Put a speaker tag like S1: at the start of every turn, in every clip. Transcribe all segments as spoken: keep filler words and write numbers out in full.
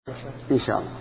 S1: إن شاء الله.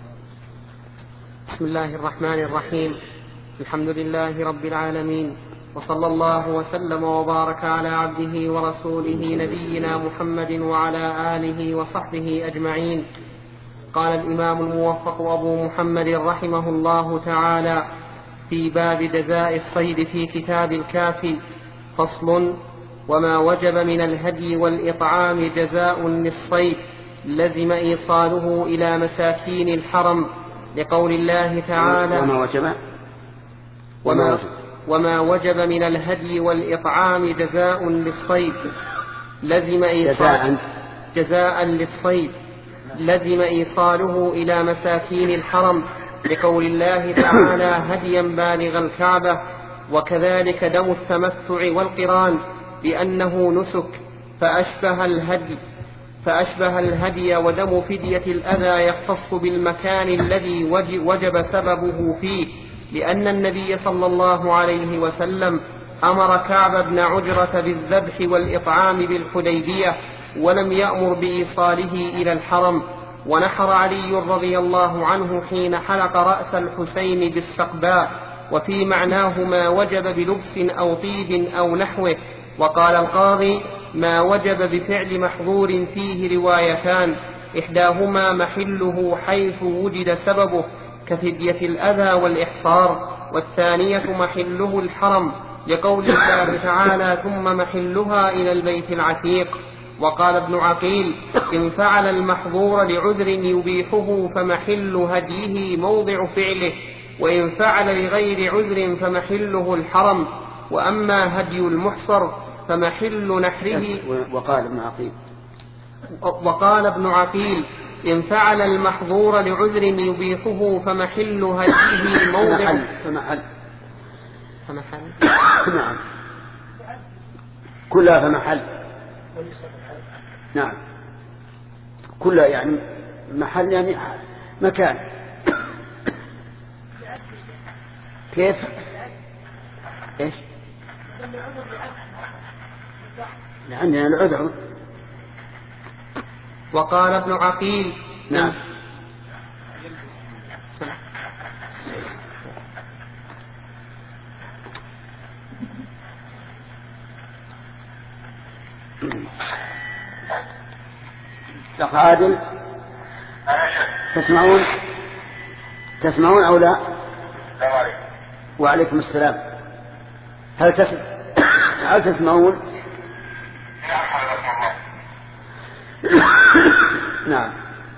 S2: بسم الله الرحمن الرحيم. الحمد لله رب العالمين، وصلى الله وسلم وبارك على عبده ورسوله نبينا محمد وعلى آله وصحبه أجمعين. قال الإمام الموفق أبو محمد رحمه الله تعالى في باب جزاء الصيد في كتاب الكافي: فصل: وما وجب من الهدي والإطعام جزاء للصيد لزم إيصاله إلى مساكين الحرم، لقول الله تعالى:
S1: وما وجب
S2: وما, وما وجب من الهدي والإطعام جزاء للصيد لزم إيصاله جزاء للصيد لزم إيصاله إلى مساكين الحرم، لقول الله تعالى: هديا بالغ الكعبة. وكذلك دم التمتع والقران، لأنه نسك فأشبه الهدي فأشبه الهدي ودم فدية الأذى يختص بالمكان الذي وجب سببه فيه، لأن النبي صلى الله عليه وسلم أمر كعب بن عجرة بالذبح والإطعام بالحديبية، ولم يأمر بإيصاله إلى الحرم. ونحر علي رضي الله عنه حين حلق رأس الحسين بالسقباء، وفي معناه ما وجب بلبس أو طيب أو نحوه. وقال القاضي: ما وجب بفعل محظور فيه روايتان، إحداهما محله حيث وجد سببه كفدية الأذى والإحصار، والثانية محله الحرم، لقول الله تعالى: ثم محلها إلى البيت العتيق. وقال ابن عقيل: إن فعل المحظور لعذر يبيحه فمحل هديه موضع فعله، وإن فعل لغير عذر فمحله الحرم. وأما هدي المحصر فمحل نحره.
S1: وقال ابن عقيل
S2: وقال ابن عقيل: إن فعل المحظور لعذر يبيحه فمحل هديه موضع
S1: فمحل
S2: فمحل
S1: نعم كلها فمحل نعم كلها يعني محل يعني مكان. كيف ايش عندنا العذر.
S2: وقال ابن عقيل:
S1: نعم أخ عادل، تسمعون تسمعون أو لا؟ وعليكم السلام. هل تسمع هل تسمعون؟ نعم.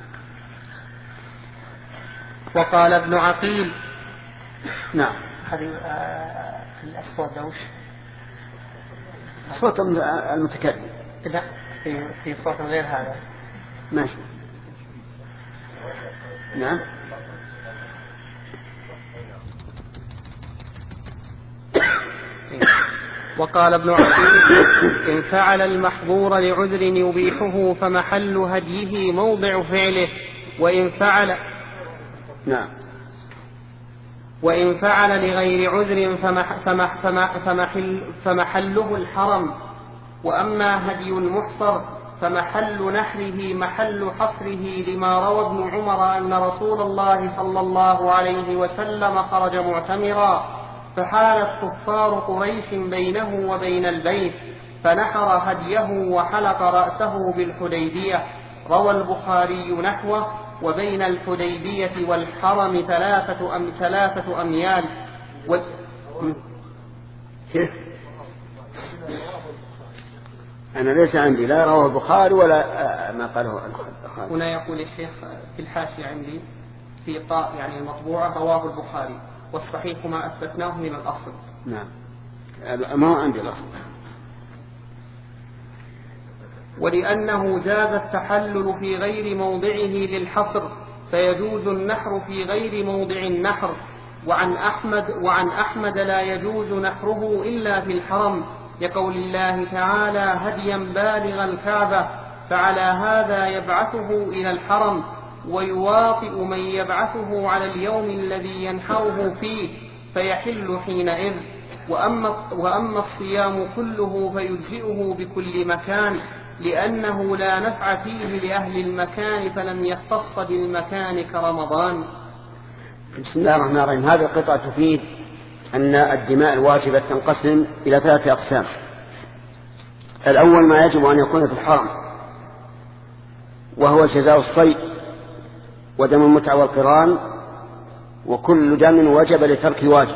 S2: وقال ابن عقيل:
S1: نعم.
S2: هذه الأصوات دوش
S1: صوت المتكلم.
S2: لا، في في صوت غير هذا.
S1: ماشي. نعم.
S2: وقال ابن عقيل: إن فعل المحظور لعذر يبيحه فمحل هديه موضع فعله، وإن فعل
S1: نعم
S2: وإن فعل لغير عذر فمح فمح فمح فمحل فمحله الحرم. وأما هدي المحصر فمحل نحره محل حصره، لما روى ابن عمر أن رسول الله صلى الله عليه وسلم خرج معتمرا، فحالت كفار قريش بينه وبين البيت، فنحر هديه وحلق رأسه بالحديبية. روى البخاري نحوه: وبين الحديبية والحرم ثلاثة, أم ثلاثة أميال. و...
S1: أنا ليس عندي لا رواه البخاري ولا ما قاله البخاري.
S2: هنا يقول الشيخ في الحاشية عندي في طاء يعني المطبوعة: رواه البخاري، والصحيح ما أثبتناه من الأصل.
S1: نعم، ما عندي الأصل.
S2: ولأنه جاز التحلل في غير موضعه للحصر، فيجوز النحر في غير موضع النحر. وعن أحمد, وعن أحمد لا يجوز نحره إلا في الحرم، لقول الله تعالى: هديا بالغ الكعبة. فعلى هذا يبعثه إلى الحرم، ويواطئ من يبعثه على اليوم الذي ينحره فيه، فيحل حينئذ. وأما, وأما الصيام كله فيجزئه بكل مكان، لأنه لا نفع فيه لأهل المكان فلم يختص بالمكان كرمضان.
S1: بسم الله الرحمن الرحيم. هذه القطعة تفيد أن الدماء الواجبة تنقسم إلى ثلاثة أقسام. الأول ما يجب أن يكون في الحرم، وهو جزاء الصيد ودم المتعة والقران، وكل دم وجب لترك واجب،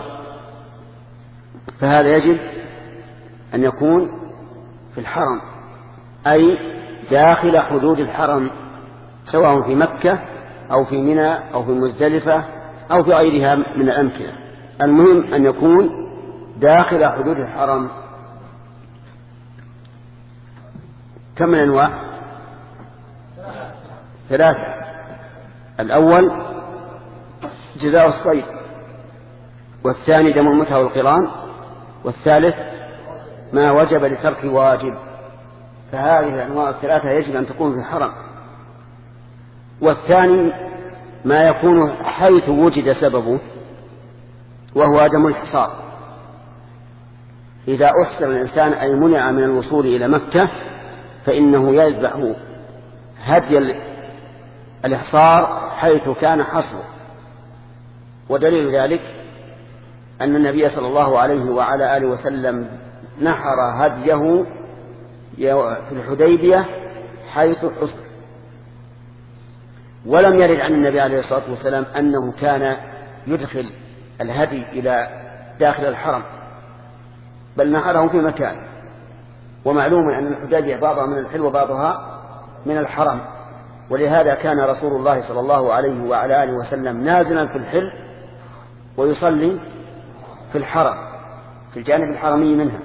S1: فهذا يجب أن يكون في الحرم، أي داخل حدود الحرم، سواء في مكة أو في منى أو في مزدلفة أو في غيرها من الأمكنة، المهم أن يكون داخل حدود الحرم. كم من أنواع؟ ثلاثة. الأول جزاء الصيد، والثاني دم المتعة والقران، والثالث ما وجب لترك واجب. فهذه الأنواع الثلاثة يجب أن تكون في الحرم. والثاني ما يكون حيث وجد سببه، وهو دم الحصار. إذا أحصر الإنسان أي منع من الوصول إلى مكة فإنه يذبح هدي الإحصار حيث كان حصره. ودليل ذلك أن النبي صلى الله عليه وعلى آله وسلم نحر هديه في الحديبية حيث حصر، ولم يرد عن النبي عليه الصلاة والسلام أنه كان يدخل الهدي إلى داخل الحرم، بل نحره في مكان. ومعلوم أن الحديبية بعضها من الحل وبعضها من الحرم، ولهذا كان رسول الله صلى الله عليه وعلى آله وسلم نازلا في الحل ويصلي في الحرم في الجانب الحرمي منها.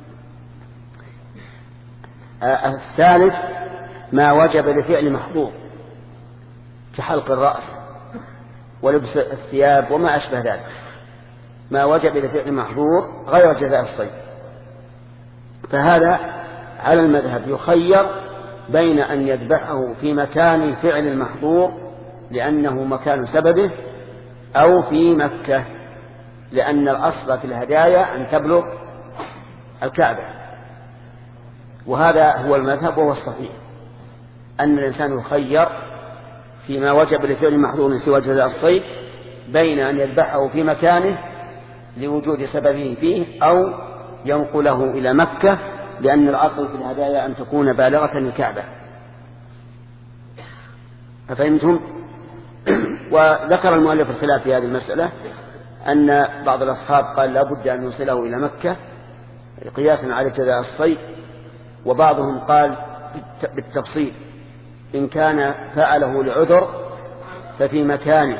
S1: الثالث ما وجب لفعل محظور كحلق الرأس ولبس الثياب وما أشبه ذلك، ما وجب لفعل محظور غير جزاء الصيد. فهذا على المذهب يخير بين أن يذبحه في مكان فعل المحظور لأنه مكان سببه، أو في مكة، لأن الأصل في الهدايا أن تبلغ الكعبة. وهذا هو المذهب وهو الصحيح، أن الإنسان يخير فيما وجب لفعل محظور سوى جزاء الصيد بين أن يذبحه في مكانه لوجود سببه فيه، أو ينقله إلى مكة، لأن الأصل في الهدايا أن تكون بالغة الكعبة. أفهمتم؟ وذكر المؤلف الخلاف في هذه المسألة، أن بعض الأصحاب قال لا بد أن يوصله إلى مكة قياسا على جزاء الصيد، وبعضهم قال بالتفصيل إن كان فعله لعذر ففي مكانه،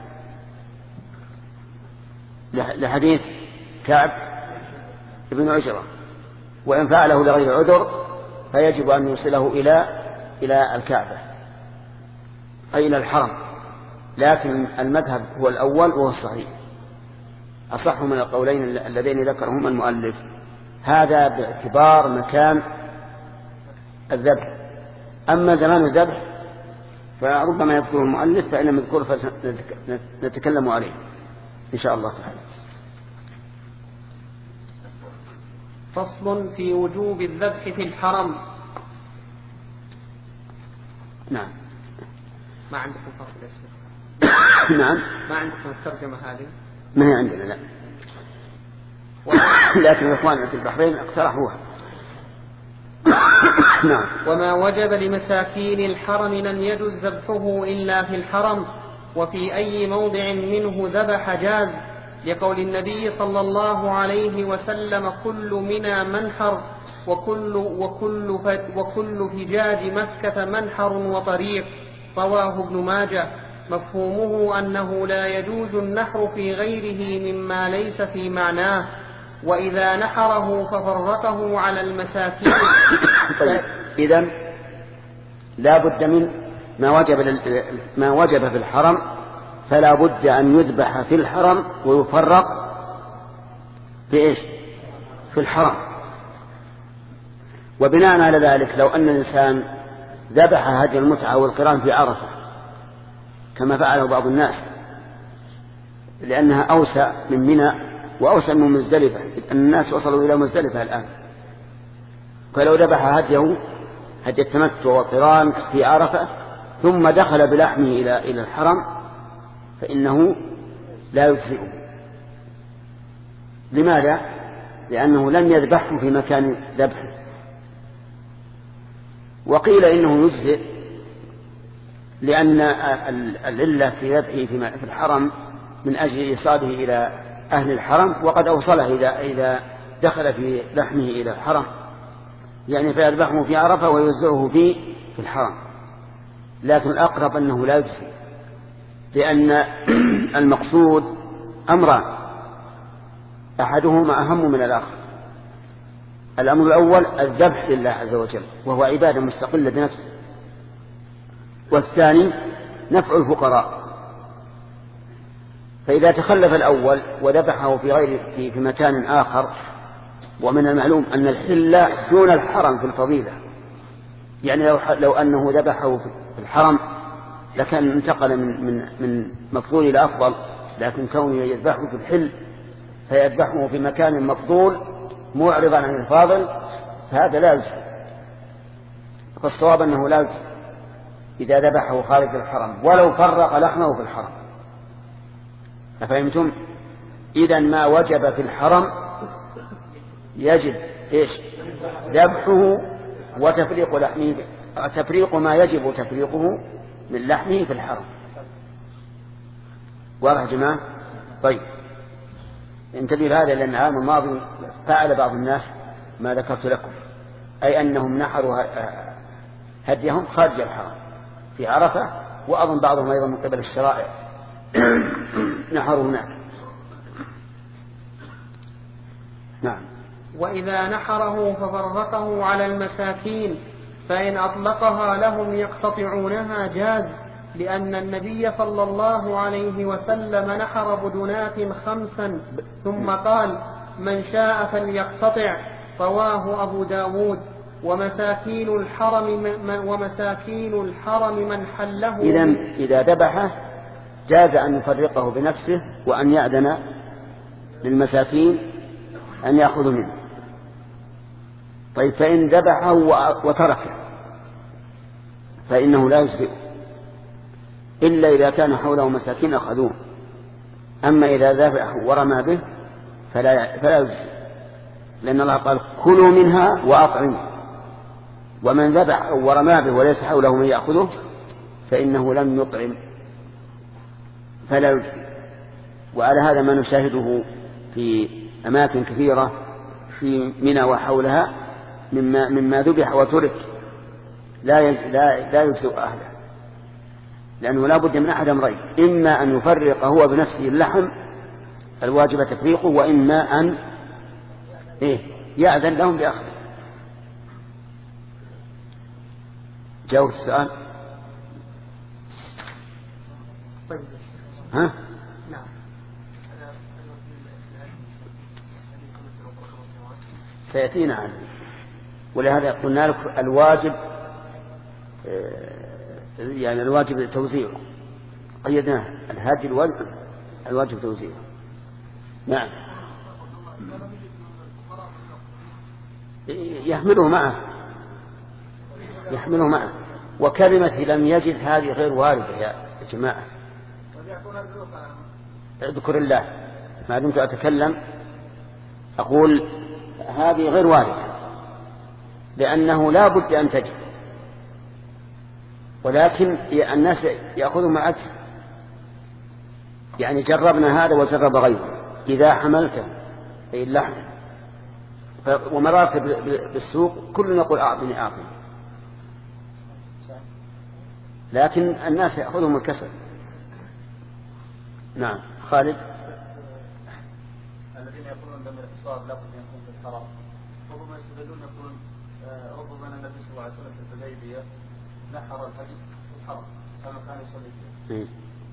S1: لحديث كعب بن عجرة، وإن فعله لغير عذر فيجب أن يوصله إلى إلى الكعبة أي إلى الحرم. لكن المذهب هو الأول وهو الصحيح، أصح من القولين اللذين ذكرهما المؤلف، هذا باعتبار مكان الذبح. أما زمان الذبح فربما يذكره المؤلف، فإن نذكره فنتكلم عليه إن شاء الله تعالى.
S2: فصل في وجوب الذبح في الحرم.
S1: نعم.
S2: ما عندكم فصل يا شيخ؟
S1: نعم.
S2: ما عندكم الترجمة هذه؟
S1: ما هي عندنا لا. لكن الإخوان في البحرين اقترحوها. نعم.
S2: وما وجب لمساكين الحرم لم يجز ذبحه إلا في الحرم، وفي أي موضع منه ذبح جاز، لقول النبي صلى الله عليه وسلم كل منى منحر، وكل, وكل, وكل فجاج مكة منحر وطريق، رواه ابن ماجه. مفهومه أنه لا يجوز النحر في غيره مما ليس في معناه، وإذا نحره ففرقه على المساكين.
S1: طيب، إذن لا بد من ما وجب, ما وجب في الحرم، فلا بد أن يذبح في الحرم ويفرق بإيش؟ في الحرم. وبناء على ذلك لو أن الإنسان ذبح هدي المتعة والقران في عرفة كما فعله بعض الناس، لأنها أوسع من منى وأوسع من مزدلفة، الناس وصلوا إلى مزدلفة الآن، فلو ذبح هديه هدي التمتع والقران في عرفة ثم دخل بلحمه إلى إلى الحرم فإنه لا يجزئه. لماذا؟ لأنه لم يذبحه في مكان ذبحه. وقيل إنه يجزئ لأن العلة في ذبحه في الحرم من أجل إيصاله إلى أهل الحرم، وقد أوصله إذا إذا دخل في لحمه إلى الحرم، يعني فيذبحه في عرفة ويوزعه في في الحرم. لكن الأقرب أنه لا يجزي، لأن المقصود أمران أحدهما أهم من الآخر. الأمر الأول الذبح لله عز وجل وهو عبادة مستقلة بنفسه، والثاني نفع الفقراء. فإذا تخلف الأول وذبحه في غير في, في مكان آخر، ومن المعلوم أن الحل دون الحرم في الفضيلة، يعني لو, لو أنه ذبحه في الحرم لكان انتقل من, من, من مفضول إلى أفضل، لكن كونه يذبحه في الحل فيذبحه في مكان مفضول معرضا عن الفاضل، فهذا لا يجزي. فالصواب أنه لا يجزي إذا ذبحه خارج الحرم ولو فرق لحمه في الحرم. أفهمتم؟ إذن ما وجب في الحرم يجب إيش؟ ذبحه وتفريق لحمه، تفريق ما يجب تفريقه من لحمه في الحرم. واضح يا جماعة؟ طيب انتبهوا لهذا، لأن العام الماضي فعل بعض الناس ما ذكرت لكم، أي أنهم نحروا هديهم خارج الحرم في عرفة، وأظن بعضهم أيضا من قبل الشرائع نحروا هناك. نعم.
S2: وإذا نحره ففرقه على المساكين فإن أطلقها لهم يقتطعونها جاز، لأن النبي صلى الله عليه وسلم نحر بدنات خمسا ثم قال من شاء فليقتطع، رواه أبو داود. ومساكين الحرم من ومساكين الحرم من حله.
S1: إذن إذا ذبحه جاز أن يفرقه بنفسه وأن يأذن للمساكين أن يأخذوا منه. طيب فإن ذبحه وتركه فإنه لا يجزئ إلا إذا كان حوله مساكين أخذوه. أما إذا ذبحه ورمى به فلا فلا يجزئ، لأن الله قال كلوا منها وأطعموا. ومن ذبح ورمى به وليس حوله من يأخذه فإنه لم يطعم فلا يجزئ. وعلى هذا ما نشاهده في أماكن كثيرة في منى وحولها مما مما ذبح وترك لا لا لا يجزئ أهله، لأنه لا بد من أحد أمرين: إما أن يفرق هو بنفسه اللحم الواجب تفريقه، وإما أن إيه يأذن لهم بأخذه. جاوب السؤال. ها؟
S2: نعم.
S1: سيأتينا عنه، ولهذا قلنا لك الواجب يعني الواجب توزيعه، قيدناه الهدي الواجب الواجب توزيعه. نعم. يحمله معه يحمله معه وكلمة لم يجد هذه غير واردة يا جماعة. اذكر الله ما دمت أتكلم أقول هذه غير واردة، لأنه لا بد أن تجد، ولكن الناس يأخذون مع عكس. يعني جربنا هذا وجرب غيره. إذا حملته أي اللحم ومررت بالسوق كل يقول أعطني أعطني، لكن الناس يأخذهم الكسل. نعم. خالد.
S3: الذين يقولون دم الاقتصاد لا بد أن يكون في الحرم، ربما يستدلون يقولون ربما النبي صلى الله عليه وسلم في الحديبية نحر الحديث في الحرم كما كان يصلي فيه.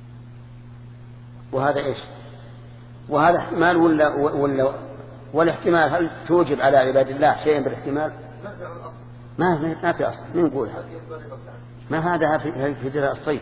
S1: وهذا إيش؟ وهذا احتمال ولا ولا والاحتمال هل توجب على عباد الله شيئا بالاحتمال؟ ما ما في أصل. من يقول هذا؟ ما هذا في في جزاء الصيد.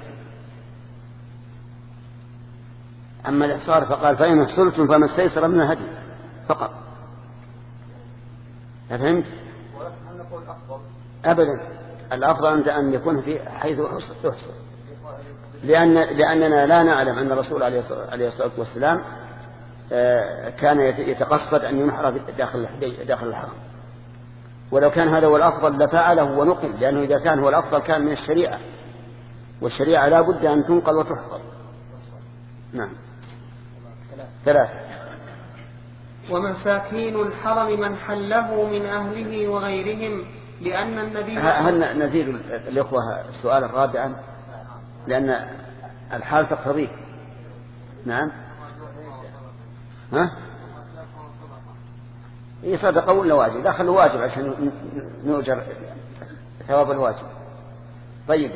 S1: أما الإحصار فقال فإن احصرتم فما استيسر من الهدي فقط. فهمت؟
S3: ولكن هل نقول أفضل؟
S1: أبدا. الأفضل أن يكون في حيث يحصل، لأن لأننا لا نعلم أن الرسول عليه الصلاة والسلام كان يتقصد أن ينحر داخل داخل الحرم، ولو كان هذا هو الأفضل لفعله ونقل، لأنه إذا كان هو الأفضل كان من الشريعة، والشريعة لا بد أن تنقل وتحفظ. نعم. ثلاثة.
S2: ومساكين الحرم من حله من أهله وغيرهم، لأن النبي
S1: هل نزيد الإخوة السؤال الرابع لأن الحال تقتضيه؟ نعم. ها؟ إيه صدقة ولا واجب؟ دخل واجب عشان نؤجر ثواب الواجب. طيب.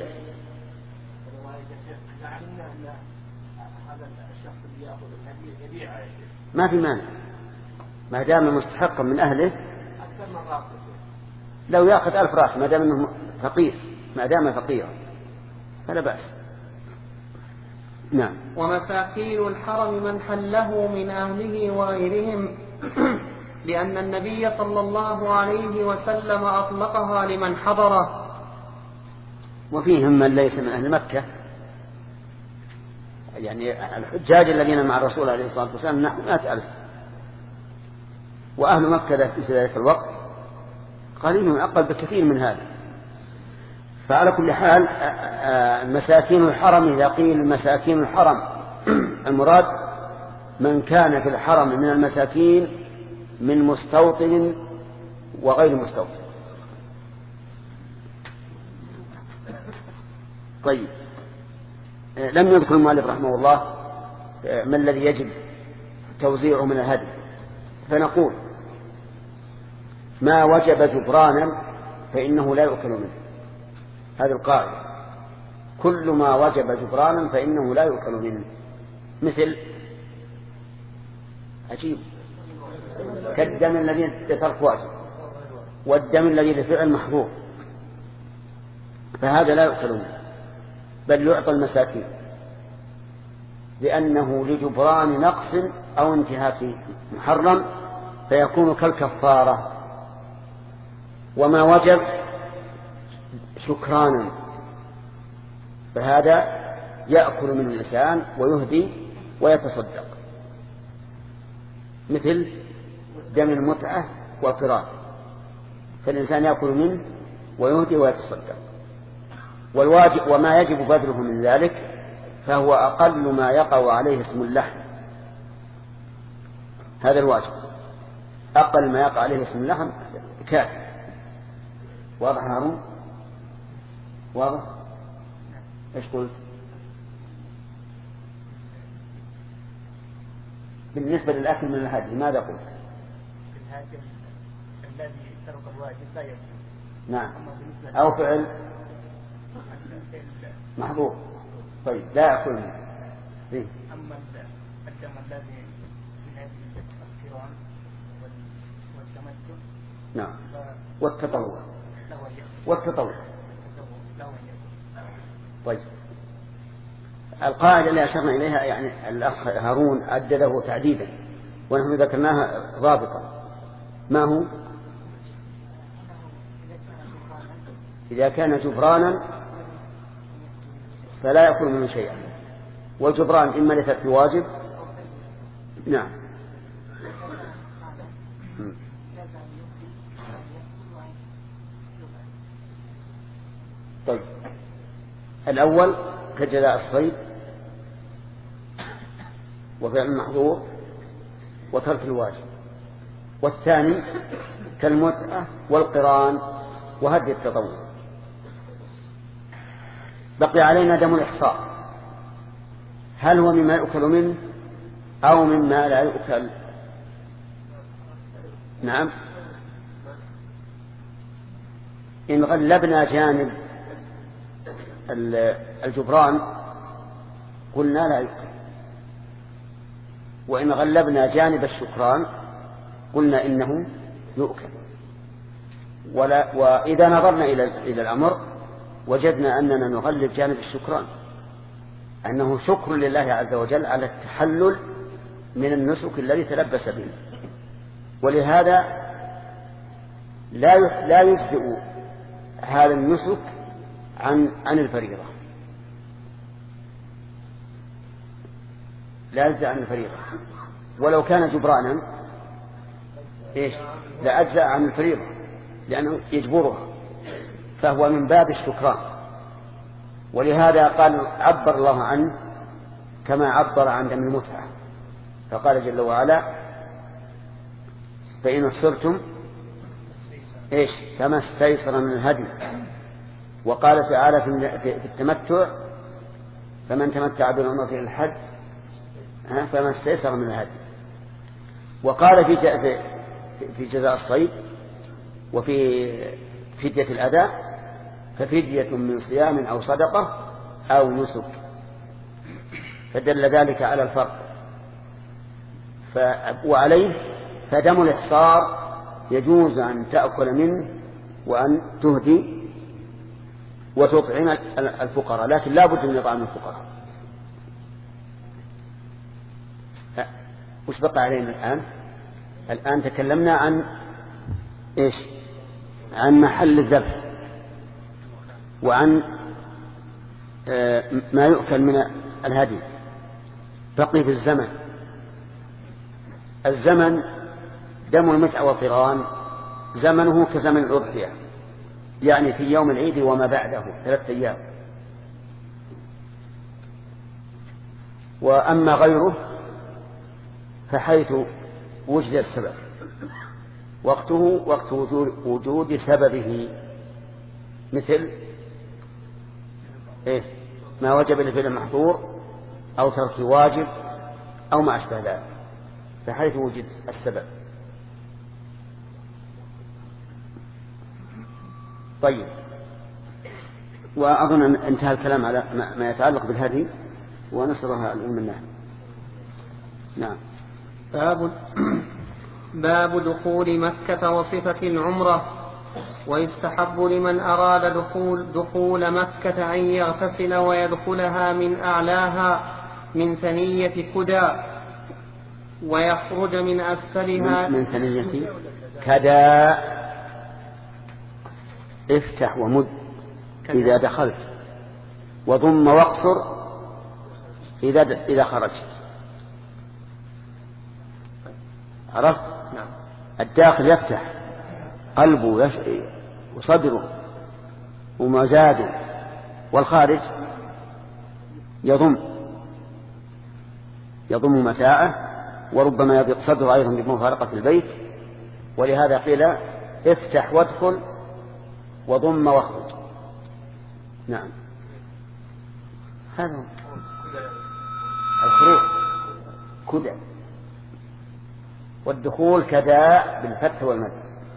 S1: ما في مانع ما دام مستحقا من أهله، لو يأخذ ألف رأس ما دام أنه فقير، ما دام فقيرا فلا بأس. نعم.
S2: ومساكين الحرم من حله من أهله وغيرهم، لأن النبي صلى الله عليه وسلم أطلقها لمن حضره.
S1: وفيهم من ليس من أهل مكة، يعني الحجاج الذين مع الرسول عليه الصلاة والسلام نحو مئة ألف، وأهل مكة في ذلك الوقت قليل أقل بكثير من هذا. فعلى كل حال مساكين الحرم، إذا قيل مساكين الحرم المراد من كان في الحرم من المساكين من مستوطن وغير مستوطن. طيب، لم يذكر المؤلف رحمه الله ما الذي يجب توزيعه من الهدي، فنقول ما وجب جبرانا فإنه لا يؤكل منه. هذه القاعدة، كل ما وجب جبرانا فإنه لا يؤكل منه. مثل عجيب كالدم الذي لترك واجب، والدم الذي لفعل محظور، فهذا لا يؤكل منه بل يعطى المساكين، لأنه لجبران نقص أو انتهاك محرم فيكون كالكفارة. وما وجب شكرانا فهذا يأكل من الإنسان ويهدي ويتصدق، مثل دم المتعة والقران، فالإنسان يأكل منه ويهدي ويتصدق. والواجب وما يجب بذله من ذلك فهو أقل ما يقع عليه اسم اللحم، هذا الواجب، أقل ما يقع عليه اسم اللحم كافي. واضح هارون؟ واضح؟ ايش قلت؟ بالنسبة للأكل من الهدي ماذا قلت؟
S4: الهدي الذي ترك الواجب لا يأكل.
S1: نعم، أو فعل محظور، طيب لا يأكل منه.
S4: أما الدم الذي من أجل القران والتمتع
S1: نعم والتطوع والتطوع طيب. القاعدة اللي أشرنا إليها يعني الأخ هارون أدده تعديدا ونحن ذكرناها ضابطا، ما هو؟ إذا كان جبرانا فلا يأكل منه شيئا، والجبران إما لترك الواجب. نعم. طيب، الأول كجزاء الصيد وفعل المحظور وترك الواجب، والثاني كالمتعة والقران وهدي التطوع. بقي علينا دم الإحصاء، هل هو مما يؤكل منه أو مما لا يؤكل؟ نعم، إن غلبنا جانب الجبران قلنا لا يؤكل، وإن غلبنا جانب الشكران قلنا إنه يؤكل. ولا وإذا نظرنا إلى إلى الأمر وجدنا أننا نغلب جانب الشكران، أنه شكر لله عز وجل على التحلل من النسك الذي تلبس به، ولهذا لا لا يجزئ هذا النسك عن عن الفريضة، لا يجزئ عن الفريضة. ولو كان جبرانا إيش لا أجزأ عن الفريضة لأنه يجبرها، فهو من باب الشكران. ولهذا قال عبر الله عنه كما عبر عن دم المتعة، فقال جل وعلا فإن احصرتم إيش فما استيسر من الهدي. وقال تعالى في التمتع فمن تمتع بالعمرة إلى الحج فما استيسر من الهدي. وقال في في جزاء الصيد وفي فدية الأداء ففدية من صيام أو صدقة أو نسك، فدل ذلك على الفرق. ف... وعليه فدم الإحصار يجوز أن تأكل منه وأن تهدي وتطعم الفقراء، لكن لا بد من إطعام الفقراء. وش بقى علينا الآن؟ الآن تكلمنا عن إيش عن محل الذبح وعن ما يؤكل من الهدي. بقي في الزمن. الزمن دم المتعة والقران زمنه كزمن الأضحية، يعني في يوم العيد وما بعده ثلاثة أيام. وأما غيره فحيث وجد السبب وقته وقت وجود سببه، مثل إيه ما وجب لفعل المحظور أو ترك واجب أو ما أشبه ذلك، فحيث وجد السبب. طيب، وأظن أن انتهى الكلام على ما يتعلق بالهدي ونصرها الأم النهي. نعم.
S2: باب باب دخول مكة وصفة العمرة. ويستحب لمن أراد دخول, دخول مكة أن يغتسل ويدخلها من أعلاها من ثنية كدى ويخرج من أسفلها
S1: من, من ثنية كدى. افتح ومد إذا دخلت، وضم واقصر إذا إذا خرجت. عرفت؟
S2: نعم.
S1: الداخل يفتح قلبه وصدره ومزاده، والخارج يضم يضم متاعه، وربما يضيق صدره أيضا بمفارقة البيت. ولهذا قيل افتح وادخل وضم واخرج. نعم، هذا الخروج كدى، والدخول كداء بالفتح والمد.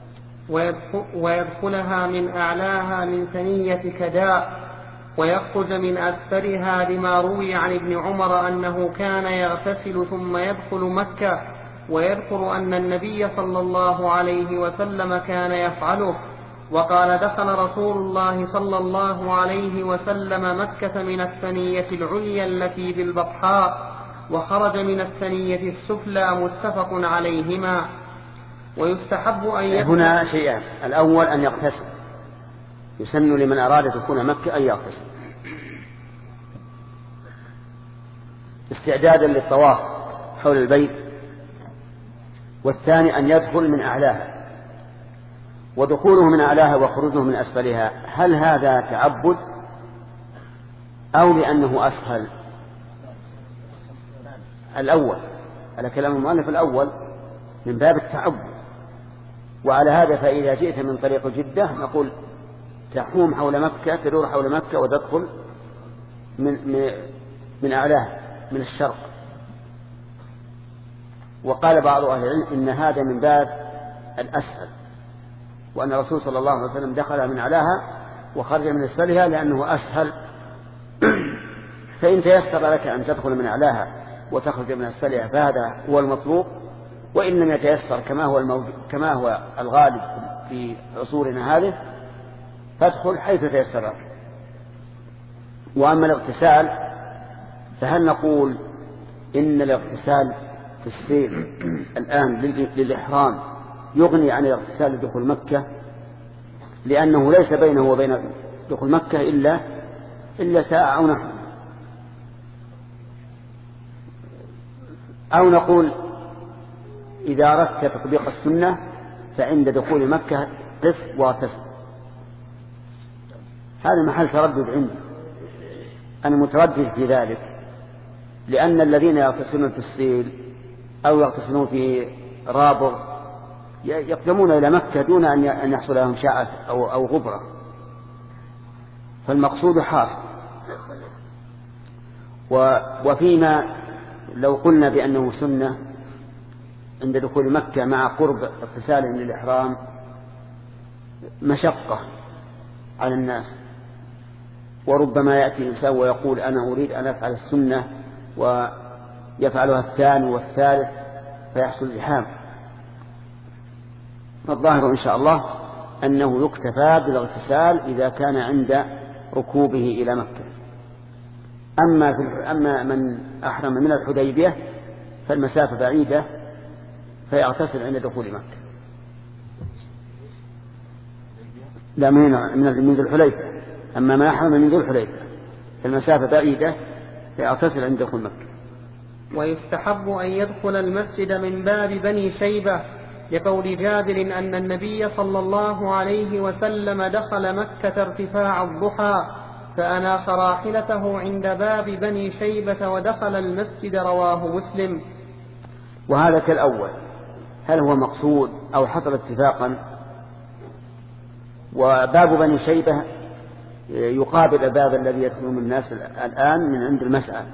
S2: ويدخلها من أعلاها من ثنية كداء ويخرج من أسفلها، لما روي عن ابن عمر أنه كان يغتسل ثم يدخل مكة، ويذكر أن النبي صلى الله عليه وسلم كان يفعله. وقال دخل رسول الله صلى الله عليه وسلم مكة من الثنية العليا التي بالبطحاء، وخرج من الثنية السفلى، متفق عليهما. ويستحب أن يكون
S1: هنا شيئان: الأول أن يغتسل، يسن لمن أراد دخول مكة أن يغتسل استعدادا للطواف حول البيت. والثاني أن يدخل من أعلاها. ودخوله من أعلاها وخروجه من أسفلها، هل هذا تعبد أو لأنه أسهل؟ الأول على كلام المؤلف، الأول من باب التعبد. وعلى هذا فإذا جئت من طريق جدة نقول تحوم حول مكة، تدور حول مكة وتدخل من, من, من أعلاها من الشرق. وقال بعض أهل العلم إن هذا من باب الأسهل، وأن الرسول صلى الله عليه وسلم دخل من أعلاها وخرج من أسفلها لأنه أسهل. فإن تيسر لك أن تدخل من أعلاها وتخرج من أسفلها فهذا هو المطلوب، وإن لم يتيسر كما هو الموجود كما هو الغالب في عصورنا هذه فادخل حيث تيسر لك. وأما الاغتسال فهل نقول إن الاغتسال في السير الآن للإحرام يغني عن الاغتسال لدخول مكة؟ لأنه ليس بينه وبين دخول مكة إلا إلا ساعة أو نحو، أو نقول إذا أردت تطبيق السنة فعند دخول مكة قف واغتسل. هذا محل تردد عندي، أنا متردد في ذلك، لأن الذين يغتسلون في الصيل أو يغتسلون في رابغ يقدمون إلى مكة دون أن يحصل لهم شعث أو, أو غبرة، فالمقصود حاصل. وفيما لو قلنا بأنه سنة عند دخول مكة مع قرب اغتسال من الإحرام مشقة على الناس، وربما يأتي إنسان ويقول أنا أريد أن أفعل السنة ويفعلها الثاني والثالث فيحصل زحام. فالظاهر إن شاء الله أنه يكتفى بالاغتسال إذا كان عند ركوبه إلى مكة. أما, في أما من أحرم من الحديبية فالمسافة بعيدة فيغتسل عند دخول مكة. لا من من ذو الحليفة، أما ما أحرم من ذو الحليفة فالمسافة بعيدة فيغتسل عند دخول مكة.
S2: ويستحب أن يدخل المسجد من باب بني شيبة لقول جابر أن النبي صلى الله عليه وسلم دخل مكة ارتفاع الضحى فأناخ راحلته عند باب بني شيبة ودخل المسجد، رواه مسلم.
S1: وهذا كالأول، هل هو مقصود أو حصل اتفاقا؟ وباب بني شيبة يقابل الباب الذي يدخلون الناس الآن من عند المسعى،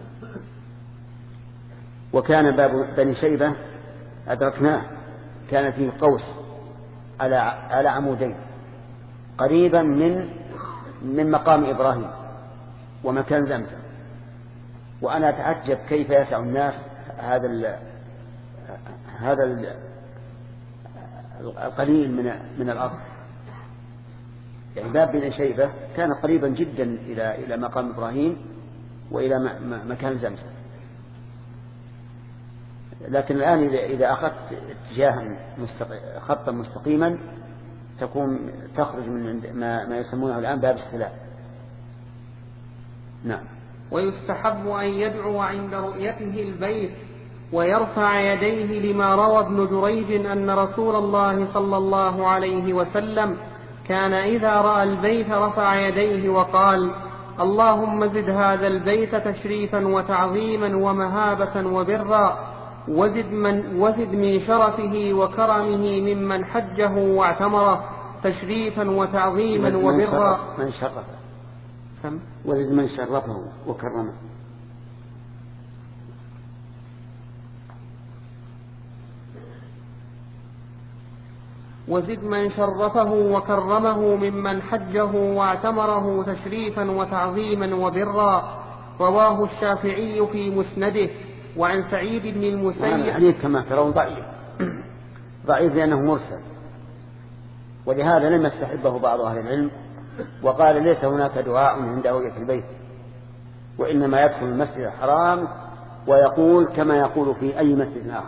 S1: وكان باب بني شيبة أدركناه كان فيه قوس على على عمودين قريبا من من مقام إبراهيم ومكان زمزم، وأنا أتعجب كيف يسع الناس هذا ال هذا ال القليل من من الأرض. يعني باب بني شيبة كان قريبا جدا إلى إلى مقام إبراهيم وإلى مكان زمزم، لكن الآن إذا أخذت اتجاها خطا مستقيما تكون تخرج من ما, ما يسمونه الآن باب السلام. نعم.
S2: ويستحب أن يدعو عند رؤيته البيت ويرفع يديه لما روى ابن جريج أن رسول الله صلى الله عليه وسلم كان إذا رأى البيت رفع يديه وقال اللهم زد هذا البيت تشريفا وتعظيما ومهابة وبرا، وزد من, وزد من شرفه وكرمه ممن حجه واعتمره تشريفا وتعظيما وبرا.
S1: من شرفه وزد من شرفه وكرمه.
S2: وزد من شرفه وكرمه ممن حجه واعتمره تشريفا وتعظيما وبرا، رواه الشافعي في مسنده. وعن سعيد بن المسيب
S1: الحديث كما ترون ضعيف ضعيف لأنه مرسل، ولهذا لم يستحبه بعض أهل العلم وقال ليس هناك دعاء عند رؤية البيت، وإنما يدخل المسجد الحرام ويقول كما يقول في أي مسجد آخر.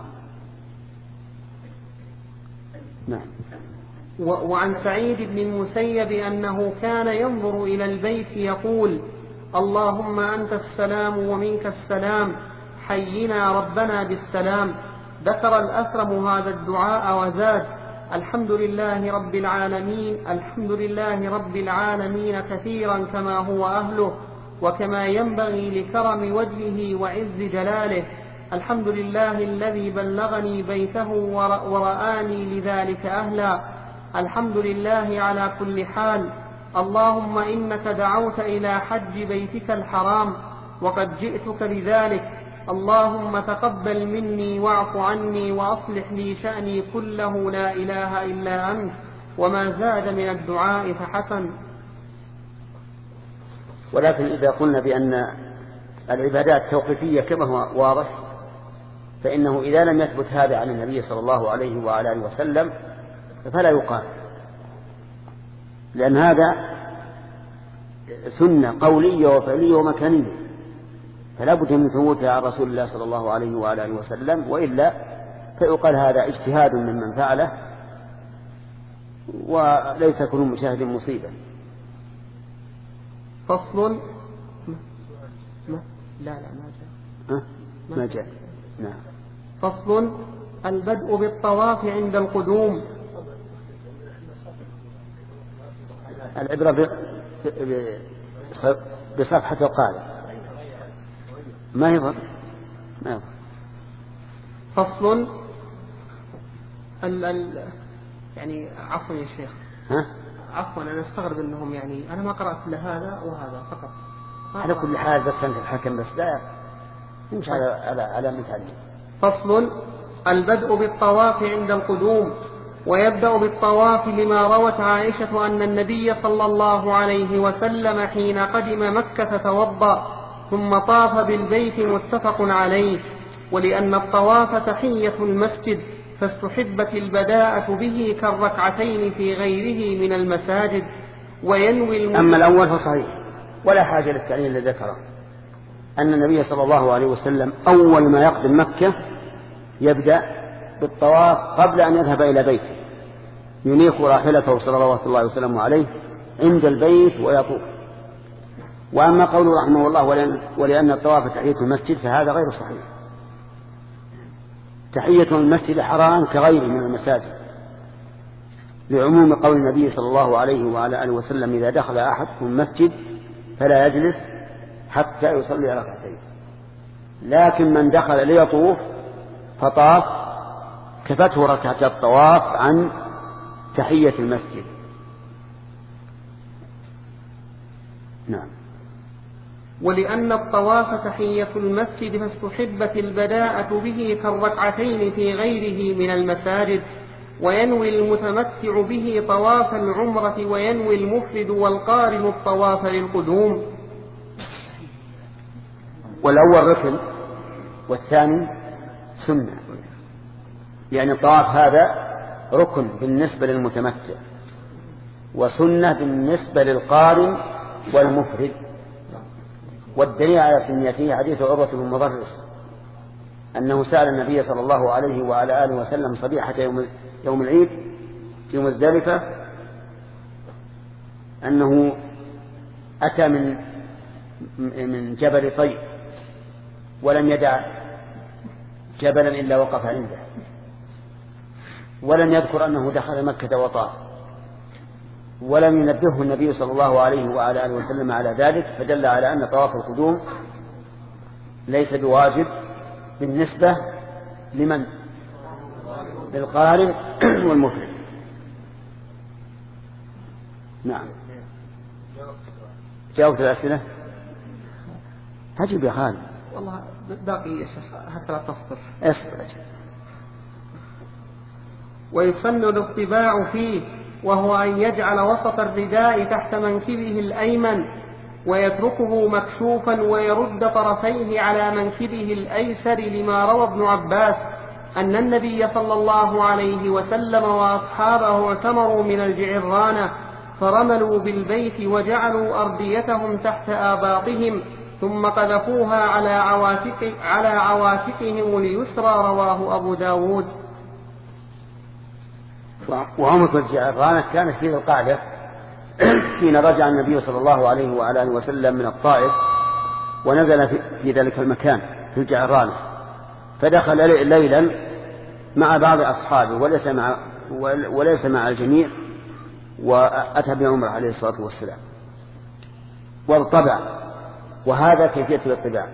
S1: نعم.
S2: وعن سعيد بن المسيب أنه كان ينظر إلى البيت يقول اللهم أنت السلام ومنك السلام حينا ربنا بالسلام. ذكر الأكرم هذا الدعاء وزاد الحمد لله رب العالمين الحمد لله رب العالمين كثيرا كما هو أهله وكما ينبغي لكرم وجهه وعز جلاله. الحمد لله الذي بلغني بيته ورآني لذلك أهلا. الحمد لله على كل حال. اللهم إنك دعوت إلى حج بيتك الحرام وقد جئتك لذلك. اللهم تقبل مني واعف عني وأصلح لي شأني كله لا إله إلا أنت. وما زاد من الدعاء فحسن.
S1: ولكن إذا قلنا بأن العبادات توقيفية كما هو واضح فإنه إذا لم يثبت هذا عن النبي صلى الله عليه وعلى آله وسلم فلا يقال، لأن هذا سنة قولية وفعلية ومكانية، فلا بد من ثبوتها عن رسول الله صلى الله عليه وعلى آله وسلم، وإلا فيقال هذا اجتهاد ممن فعله وليس كل مشاهد مصيبة.
S2: فصل. ما؟ لا لا ما جاء.
S1: ها؟ ما جاء. نعم.
S2: فصل. البدء بالطواف عند القدوم.
S1: العبرة ب... بصفحة القارئ ما يضر. ما يضر.
S2: فصل. ال ال يعني عفوا يا شيخ.
S1: ها؟
S2: عفوا أنا استغرب أنهم يعني أنا ما قرأت إلا هذا وهذا فقط.
S1: على كل حال بس أنت الحكم بس لا مش على على على متعلم.
S2: فصل. البدء بالطواف عند القدوم. ويبدأ بالطواف لما روت عائشة أن النبي صلى الله عليه وسلم حين قدم مكة توضأ ثم طاف بالبيت متفق عليه. ولأن الطواف تحية المسجد فاستحبت البداءة به كالركعتين في غيره من المساجد. وينوي الم...
S1: أما الأول فصحيح ولا حاجة للتعليل الذي ذكره أن النبي صلى الله عليه وسلم أول ما يقدم مكة يبدأ بالطواف قبل أن يذهب إلى بيته ينيخ راحلته صلى الله عليه وسلم عليه عند البيت ويطوف. وأما قوله رحمه الله ولأن, ولأن الطواف تحية المسجد فهذا غير صحيح. تحية المسجد حرام كغيره من المساجد لعموم قول النبي صلى الله عليه وعلى آله وسلم إذا دخل أحدكم المسجد فلا يجلس حتى يصلي ركعتين. لكن من دخل ليطوف فطاف كفته ركعة الطواف عن تحية المسجد. نعم.
S2: ولأن الطواف تحية المسجد فاستحبت البداءة به كالركعتين في غيره من المساجد. وينوي المتمتع به طواف العمرة وينوي المفرد والقارن الطواف للقدوم.
S1: والأول ركن والثاني سنة يعني الطواف هذا ركن بالنسبة للمتمتع وسنة بالنسبة للقارن والمفرد. والدليل على سنيته حديث عروة بن مضرس أنه سأل النبي صلى الله عليه وعلى آله وسلم صبيحة يوم, يوم العيد في مزدلفة أنه أتى من من جبل طيب ولم يدع جبلا إلا وقف عنده ولم يذكر أنه دخل مكة وطاف ولم ينبهه النبي صلى الله عليه وعلى آله وسلم على ذلك فدل على أن طواف القدوم ليس بواجب بالنسبة لمن للقارن والمفرد. نعم. جاوبت الأسئلة هجب يا خالد
S2: والله باقي يا شيخ حتى لا تصبر.
S1: اصبر.
S2: ويسن الاطباع فيه وهو أن يجعل وسط الرداء تحت منكبه الأيمن ويتركه مكشوفا ويرد طرفيه على منكبه الأيسر لما روى ابن عباس أن النبي صلى الله عليه وسلم وأصحابه اعتمروا من الجعرانة فرملوا بالبيت وجعلوا أرديتهم تحت آباطهم ثم قذفوها على عواتق على عواتقهم اليسرى. رواه أبو داود.
S1: وعمرة الجعرانة كانت في القعدة حين رجع النبي صلى الله عليه وعلى آله وسلم من الطائف ونزل في ذلك المكان في الجعرانة فدخل ليلا مع بعض أصحابه وليس مع, وليس مع الجميع وأتى بعمر عليه الصلاة والسلام والطبع. وهذا كيفية الطباع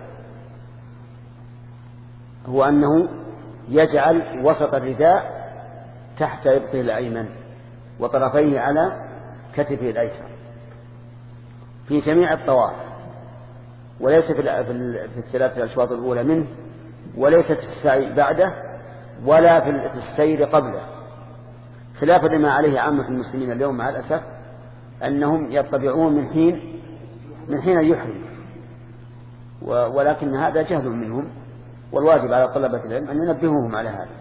S1: هو أنه يجعل وسط الرداء تحت إبطه الأيمن وطرفيه على كتفه الأيسر في جميع الطواف وليس في الثلاثة الأشواط الأولى منه وليس في السعي بعده ولا في السير قبله خلافا لما عليه عامة المسلمين اليوم مع الأسف أنهم يطبعون من حين من حين يحرم ولكن هذا جهل منهم والواجب على طلبة العلم أن ينبهوهم على هذا.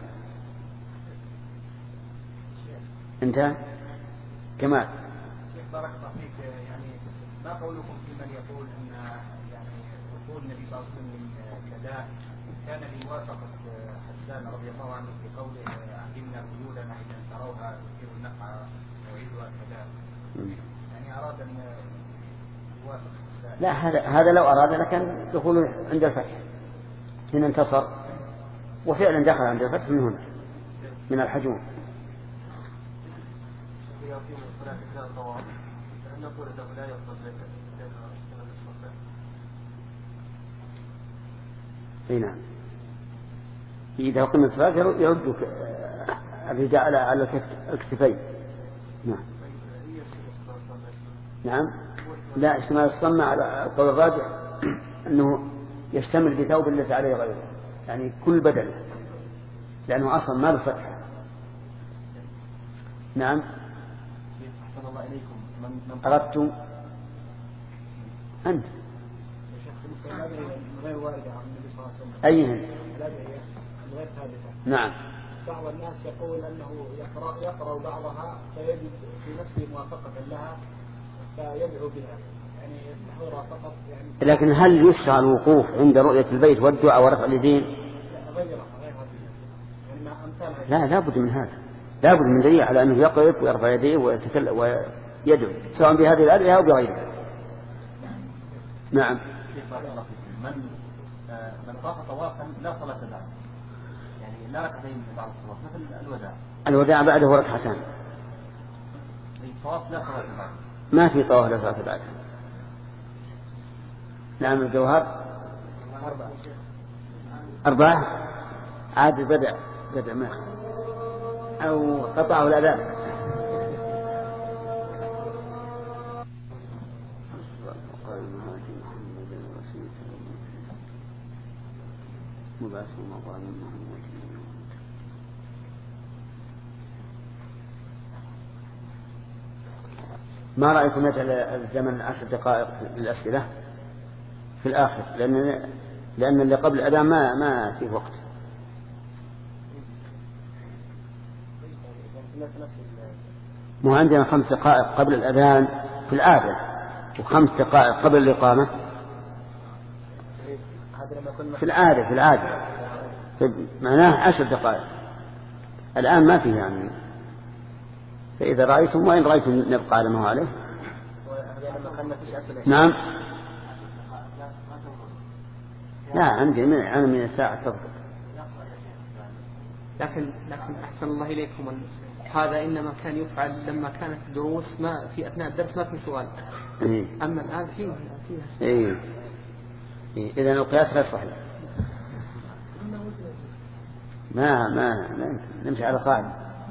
S1: انتهى كمال.
S4: بارك الله فيك. يعني ما قولكم في من يقول ان يعني دخول النبي صلى الله عليه وسلم للنداء كان بموافقه حسان رضي الله عنه في قوله علمنا خيولنا اذا تروها تثير النفع يعني أراد أن يوافق.
S1: لا هذا هذا لو أراد لكان دخول عند الفتح هنا انتصر، وفعلا دخل عند الفتح من هنا من الحجون. اي نعم، إذا قمنا الصلاة يرد الرداء على الكتفين. نعم نعم. لا، اشتمال الصمة على القول الراجع أنه يشتمل بثوب ليس عليه غيره، يعني كل بدل، لأنه أصلا ما بفتح. نعم.
S3: أحسن الله إليكم. من
S1: أردت أنت
S4: غير واردة عن النبي صلى الله عليه وسلم.
S1: أيهن؟
S4: غير ثابتة.
S1: نعم.
S4: بعض الناس يقول أنه يقرأ, يقرأ بعضها فيجد في نفسه موافقة لها فيدعو بها، يعني يستحضرها فقط يعني.
S1: لكن هل يشرع الوقوف عند رؤية البيت والدعاء ورفع اليدين؟
S4: غيرها غير هذه يعني ما أمثالها.
S1: لا، لا بد من هذا، لا بد من دليل على أنه يقف ويرفع يديه ويتكلم ويدعو سواء بهذه الآلهة أو بغيرها. نعم.
S3: من من طاف طوافا لا صلاة بعد، يعني لا ركعتين بعد الطواف، مثل الوداع.
S1: الوداع بعده ركعتان.
S3: الطواف لا صلاة بعد.
S1: ما في طواف لا صلاة بعد. نعم. الجوهر
S4: أربعة.
S1: أربعة عاد بدأ بدأ ما أو قطعه الأذان. ما رأيكم نجعل الزمن عشر دقائق للأسئلة في الآخر، لأن لأن اللي قبل الأذان ما ما فيه وقت. مو عندنا خمس دقائق قبل الأذان في العادة وخمس دقائق قبل الإقامة في العادة في العادة معناه عشر دقائق. الآن ما فيه يعني. فإذا رأيتم وإن رأيتم نبقى على ما هو عليه. نعم. لا عندي من أنا من الساعة تفضل.
S2: لكن لكن أحسن الله إليكم، هذا إنما كان يفعل لما كانت الدروس ما في أثناء الدرس ما في سؤال.
S1: إيه.
S2: أما الآن فيه فيها.
S1: إيه. إيه. إذا القياس غير صحيح. ما ما نمشي على قاعدة.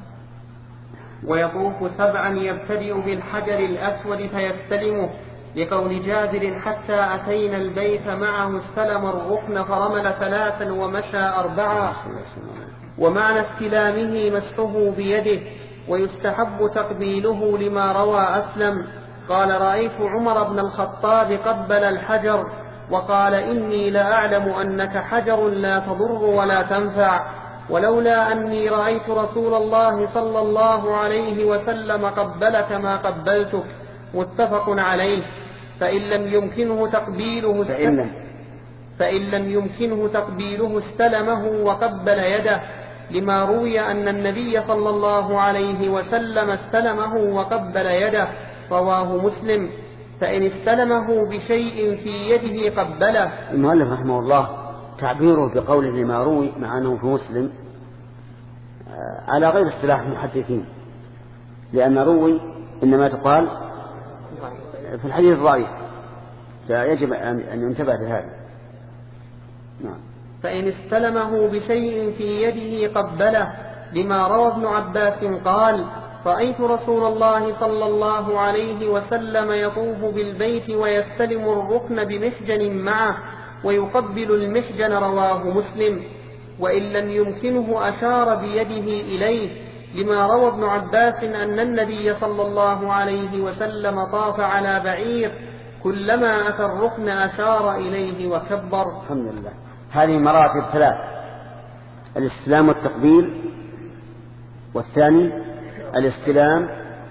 S2: ويطوف سبعا يبتدئ بالحجر الأسود فيستلمه، لقول جابر حتى أتينا البيت معه استلم الركن فرمل ثلاثا ومشى أربعا. ومعنى استلامه مسحه بيده، ويستحب تقبيله لما روى أسلم قال رأيت عمر بن الخطاب قبل الحجر وقال إني لأعلم أنك حجر لا تضر ولا تنفع، ولولا أني رأيت رسول الله صلى الله عليه وسلم قبلك ما قبلتك. متفق عليه. فإن لم يمكنه تقبيله
S1: فإن لم,
S2: فإن لم يمكنه تقبيله استلمه وقبل يده، لما روي أن النبي صلى الله عليه وسلم استلمه وقبل يده، رواه مسلم. فإن استلمه بشيء في يده قبله.
S1: المؤلف رحمه الله تعبيره بقوله لما روي مع أنه في مسلم على غير اصطلاح المحدثين، لأن روي إنما تقال في الحديث الضعيف، فيجب أن ينتبه لهذا. نعم.
S2: فإن استلمه بشيء في يده قبله، لما روى ابن عباس قال رأيت رسول الله صلى الله عليه وسلم يطوف بالبيت ويستلم الركن بمحجن معه ويقبل المحجن، رواه مسلم. وإن لم يمكنه أشار بيده إليه، لما روى ابن عباس أن النبي صلى الله عليه وسلم طاف على بعير كلما أتى الركن أشار إليه وكبر.
S1: الحمد لله. هذه مراتب ثلاث: الاستلام والتقبيل، والثاني الاستلام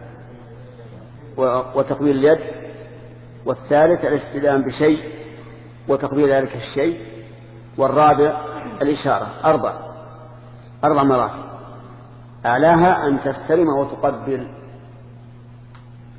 S1: وتقبيل اليد، والثالث الاستلام بشيء وتقبيل ذلك الشيء، والرابع الإشارة. أربع أربع مراتب. أعلاها أن تستلم وتقبل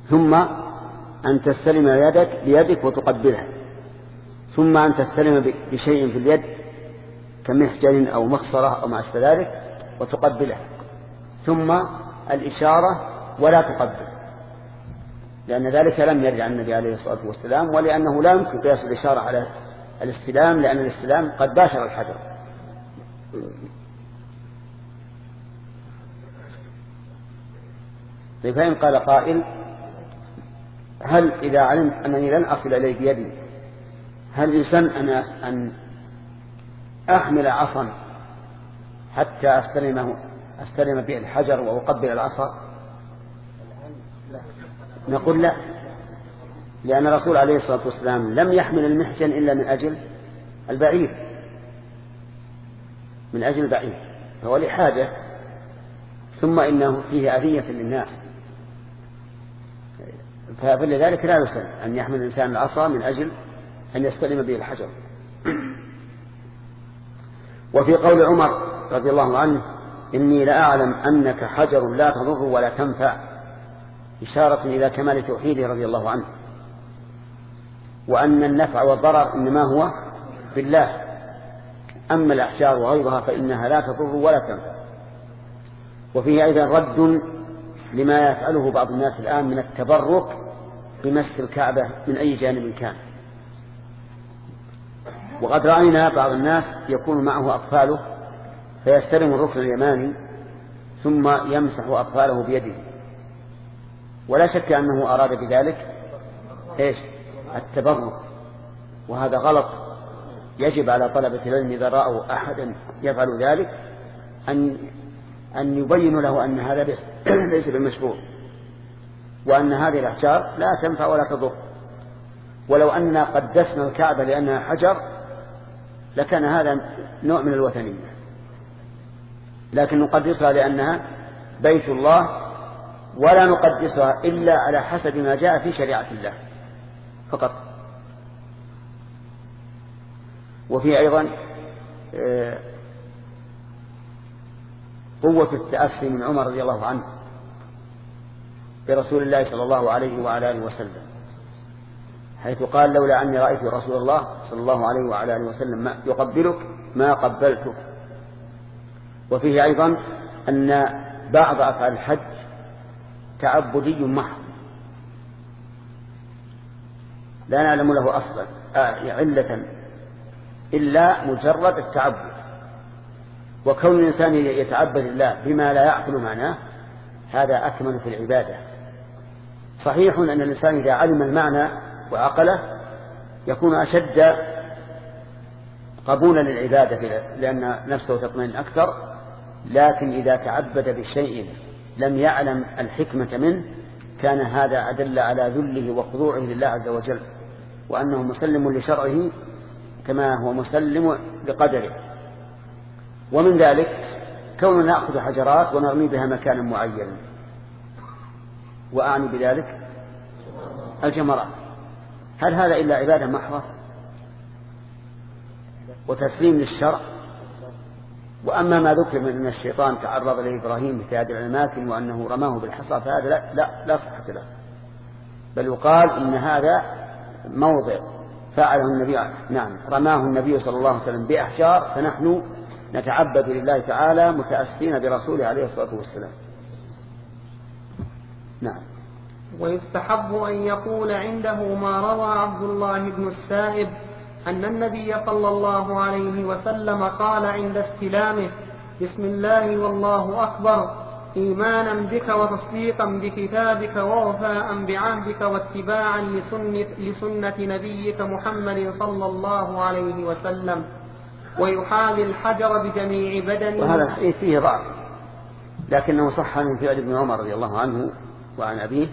S1: ثم أن تستلم يدك بيدك وتقبلها، ثم أن تستلم بشيء في اليد كمحجن أو مخصرة أو ما أشبه ذلك وتقبلها، ثم الإشارة ولا تقبل، لأن ذلك لم يرد عن النبي عليه الصلاة والسلام، ولأنه لا يمكن قياس الإشارة على الاستلام، لأن الاستلام قد باشر الحجر. فإن قال قائل: هل إذا علمت أنني لن أصل إليه بيدي هل يسن أنا أن أحمل عصا حتى أستلمه أستلم به الحجر وأقبل العصا؟ نقول لا، لأن الرسول عليه الصلاة والسلام لم يحمل المحجن إلا من أجل البعير، من أجل البعير، فهو لحاجة، ثم إنه فيه أذية للناس، فلذلك لا يسن أن يحمل الإنسان العصا من أجل أن يستلم به الحجر. وفي قول عمر رضي الله عنه: إني لأعلم أنك حجر لا تضر ولا تنفع، إشارة إلى كمال توحيده رضي الله عنه، وأن النفع والضرر إنما هو بالله، أما الأحجار وغيرها فإنها لا تضر ولا تنفع. وفيه أيضا رد لما يفعله بعض الناس الآن من التبرك بمس الكعبة من أي جانب كان. وقد رأينا بعض الناس يكون معه أطفاله فيستلم الركن اليماني ثم يمسح أطفاله بيده، ولا شك أنه أراد بذلك إيش؟ التبرك، وهذا غلط. يجب على طلبة العلم إذا رأوا أحدا يفعل ذلك أن أن يبين له أن هذا ليس بالمشروع، وأن هذه الأحجار لا تنفع ولا تضر. ولو أننا قدسنا الكعبة لأنها حجر لكان هذا نوع من الوثنية، لكن نقدسها لأنها بيت الله، ولا نقدسها إلا على حسب ما جاء في شريعة الله فقط. وفي أيضا قوة التأسي من عمر رضي الله عنه برسول الله صلى الله عليه وعلى آله وسلم، حيث قال: لولا أني رأيت رسول الله صلى الله عليه وعلى آله وسلم ما يقبلك ما قبلتك. وفيه أيضا أن بعض أفعال الحج تعبدي محض لا نعلم له أصلا علة إلا مجرد التعبد. وكون الإنسان يتعبد الله بما لا يعقل معناه هذا أكمل في العبادة. صحيح أن الإنسان إذا علم المعنى وعقله يكون أشد قبولا للعبادة لأن نفسه تطمئن أكثر، لكن إذا تعبد بشيء لم يعلم الحكمة منه كان هذا أدل على ذله وخضوعه لله عز وجل، وأنه مسلم لشرعه كما هو مسلم لقدره. ومن ذلك كوننا نأخذ حجرات ونرمي بها مكانا معين، وأعني بذلك الجمرات، هل هذا إلا عبادة محضة وتسليم للشرع؟ وأما ما ذكر من أن الشيطان تعرض لإبراهيم في هذه الأماكن وأنه رماه بالحصى فهذا لا, لا, لا صحة له، بل يقال إن هذا موضع فعله النبي، نعم رماه النبي صلى الله عليه وسلم بأحجار، فنحن نتعبد لله تعالى متأسين برسوله عليه الصلاة والسلام. نعم.
S2: ويستحب أن يقول عنده ما روى عبد الله بن السائب أن النبي صلى الله عليه وسلم قال عند استلامه: بسم الله والله أكبر، إيمانا بك وتصديقا بكتابك ووفاء بعهدك واتباعا لسنة, لسنة نبيك محمد صلى الله عليه وسلم، ويحاذي الحجر بجميع بدنه.
S1: وهذا الحديث فيه ضعف، لكنه صح من فعل ابن عمر رضي الله عنه وعن أبيه،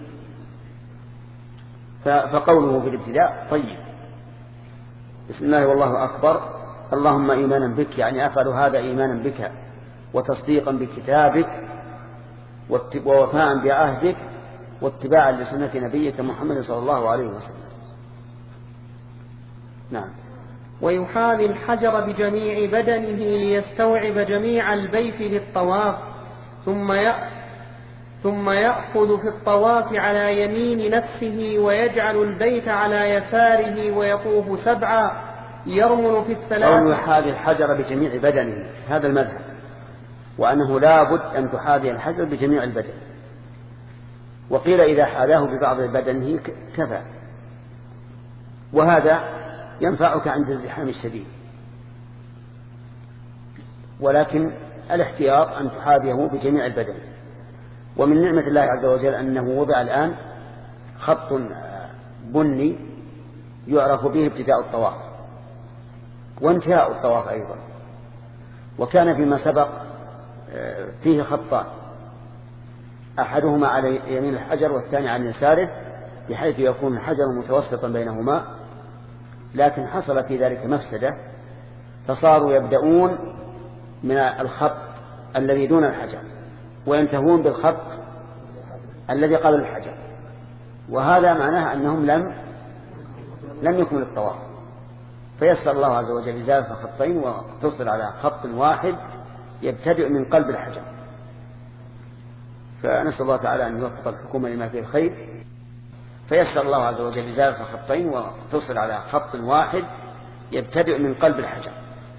S1: فقوله في الابتداء طيب: بسم الله والله أكبر، اللهم إيمانا بك، يعني أفعل هذا إيمانا بك وتصديقا بكتابك ووفاء بعهدك واتباعا لسنة نبيك محمد صلى الله عليه وسلم. نعم.
S2: ويحاذي الحجر بجميع بدنه ليستوعب جميع البيت للطواف، ثم ثم يأخذ في الطواف على يمين نفسه ويجعل البيت على يساره ويطوف سبعا يرمل في الثلاث.
S1: أو يحاذي الحجر بجميع بدنه، هذا المذهب، وأنه لا بد أن تحاذي الحجر بجميع البدن. وقيل إذا حاذاه ببعض بدنه كفى، وهذا ينفعك عند الزحام الشديد، ولكن الاحتياط أن تحاذيه بجميع البدن. ومن نعمة الله عز وجل أنه وضع الآن خط بني يعرف به ابتداء الطواف وانتهاء الطواف أيضا، وكان فيما سبق فيه خطان، أحدهما على يمين الحجر والثاني على يساره، بحيث يكون الحجر متوسطا بينهما، لكن حصل في ذلك مفسدة، فصاروا يبدأون من الخط الذي دون الحجر وينتهون بالخط الذي قبل الحجر، وهذا معناه أنهم لم لم يكمل الطواف. فيسر الله عز وجل إزالة خطين وتصل على خط واحد يبتدئ من قلب الحجر. فنسأل الله تعالى أن يوفق الحكومة لما فيه الخير. فيسر الله عز وجل إزالة خطين وتصل على خط واحد يبتدئ من قلب الحجر.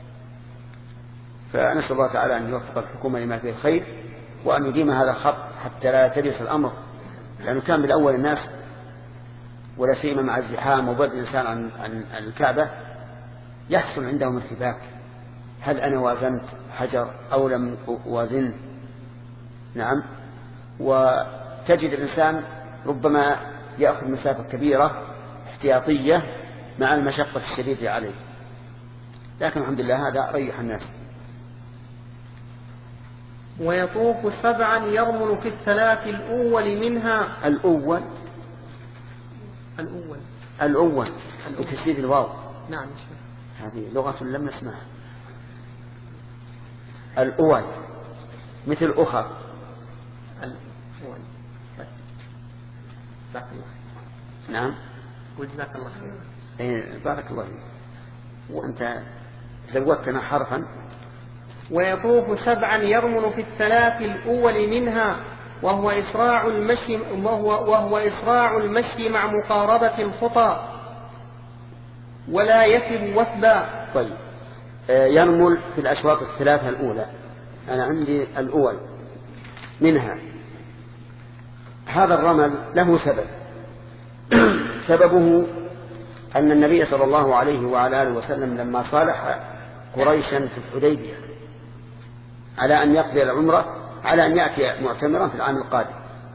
S1: فنسأل الله تعالى أن يوفق الحكومة لما فيه الخير، وأن يديم هذا الخط حتى لا يلتبس الأمر، لأنه كان بالأول الناس ولا سيما مع الزحام وبعد الإنسان عن, عن الكعبة يحصل عندهم ارتباك، هل أنا وازنت حجر أو لم وازن؟ نعم. وتجد الإنسان ربما يأخذ مسافة كبيرة احتياطية مع المشقة الشديدة عليه، لكن الحمد لله هذا ريح الناس.
S2: ويطوف سبعا يرمل في الثلاث الأول منها.
S1: الأول
S2: الأول
S1: الأول بتشديد الواو.
S2: نعم.
S1: هذه لغة لم نسمعها. الأول مثل أخر.
S2: الأول. جزاك الله.
S1: نعم.
S2: وجزاك الله خير.
S1: إيه بارك الله فيك. وأنت زودتنا حرفا.
S2: ويطوف سبعا يرمل في الثلاث الأول منها، وهو إسراع المشي وهو, وهو إسراع المشي مع مقاربة الخطى ولا يثب وثبا.
S1: طيب آه يرمل في الأشواط الثلاثة الأولى. أنا عندي الأول منها. هذا الرمل له سبب. سببه أن النبي صلى الله عليه وعلى آله وسلم لما صالح قريشا في الحديبية على أن يقضي العمرة، على أن يأتي معتمرا في العام القادم،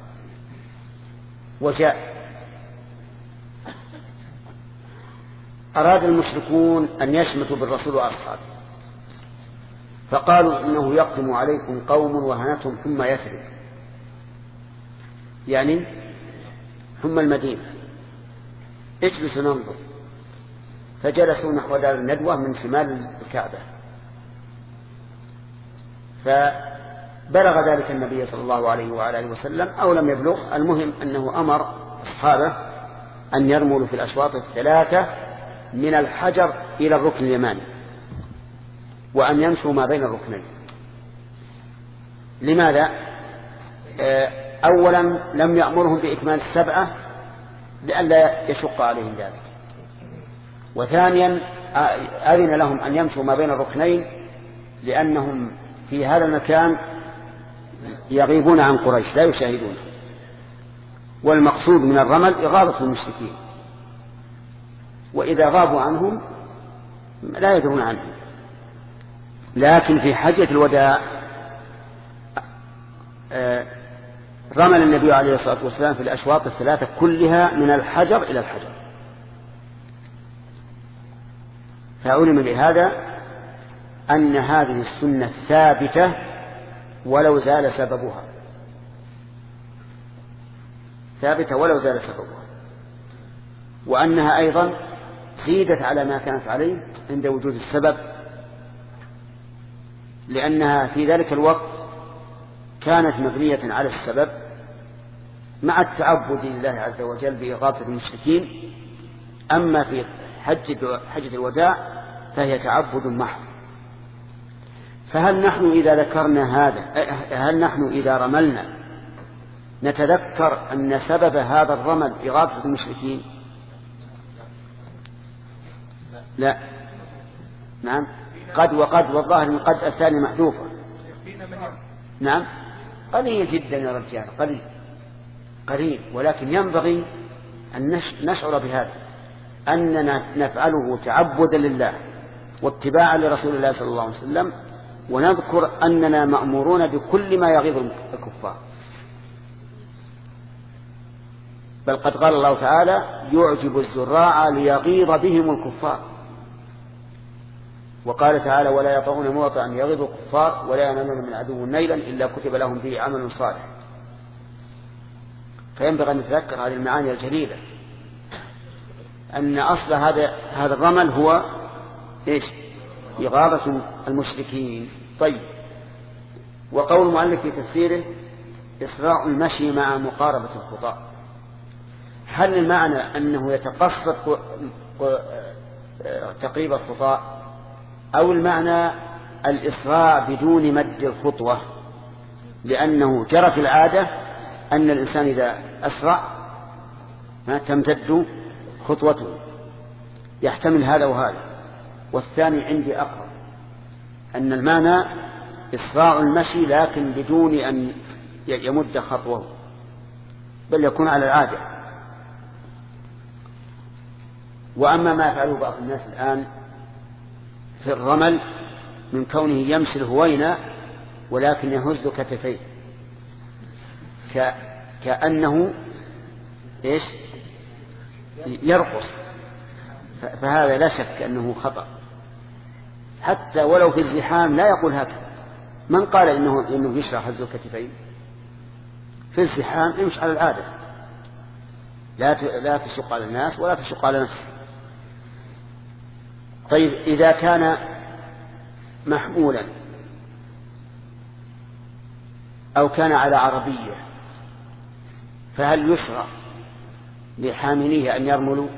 S1: وجاء أراد المشركون أن يشمتوا بالرسول وأصحابه، فقالوا إنه يقدم عليكم قوم وهنتهم ثم يثرب، يعني ثم المدينة، اجلسوا ننظر. فجلسوا نحو دار الندوة من شمال الكعبة، فبلغ ذلك النبي صلى الله عليه وعلى آله وسلم أو لم يبلغ، المهم أنه أمر أصحابه أن يرملوا في الأشواط الثلاثة من الحجر إلى الركن اليماني، وأن يمشوا ما بين الركنين. لماذا؟ أولا لم يأمرهم بإكمال السبعة لئلا يشق عليهم ذلك، وثانيا أذن لهم أن يمشوا ما بين الركنين لأنهم في هذا المكان يغيبون عن قريش لا يشاهدون، والمقصود من الرمل إغاظة المشركين، وإذا غابوا عنهم لا يدرون عنهم. لكن في حجة الوداع رمل النبي عليه الصلاة والسلام في الأشواط الثلاثة كلها من الحجر إلى الحجر، فعلم بهذا أن هذه السنة ثابتة ولو زال سببها، ثابتة ولو زال سببها، وأنها أيضا زيدت على ما كانت عليه عند وجود السبب، لأنها في ذلك الوقت كانت مبنية على السبب مع التعبد لله عز وجل بإغاثة المشركين. أما في حجة, حجة الوداع فهي تعبد محض. فهل نحن إذا ذكرنا هذا، هل نحن إذا رملنا نتذكر أن سبب هذا الرمل إغاثة المشركين؟ لا. نعم قد وقد، والظاهر من قد الثاني محذوفة. نعم قليل جدا يا رجال، قليل قليل، ولكن ينبغي أن نشعر بهذا، أننا نفعله تعبدا لله واتباعا لرسول الله صلى الله عليه وسلم، ونذكر أننا مأمورون بكل ما يغيظ الكفار. بل قد قال الله تعالى يعجب الزراع ليغيظ بهم الكفار، وقال تعالى ولا يطعون موطئا يغيظ الكفار ولا ينالون من عدو نيلا إلا كتب لهم به عمل صالح. فينبغي أن نتذكر هذه المعاني الجليلة، أن أصل هذا هذا الرمل هو إيش؟ إغاظة المشركين. طيب، وقول المؤلف في تفسيره إسراع المشي مع مقاربة الخطى، هل المعنى أنه يتقصد تقريب الخطى، أو المعنى الإسراع بدون مد الخطوة؟ لأنه جرت العادة أن الإنسان إذا أسرع ما تمتد خطوته، يحتمل هذا وهذا. والثاني عندي أقرب، أن المعنى إسراع المشي لكن بدون أن يمد خطوه، بل يكون على العادة. وأما ما يفعله بعض الناس الآن في الرمل من كونه يمشي الهوينة ولكن يهز كتفيه كأنه إيش يرقص، فهذا لا شك أنه خطأ، حتى ولو في الزحام لا يقول هكذا. من قال إنه, إنه يشرع هز الكتفين؟ في الزحام يمشي على العادة، لا لا تشق على الناس ولا تشق على نفسه. طيب، إذا كان محمولا أو كان على عربية فهل يشرع لحامليه أن يرملوا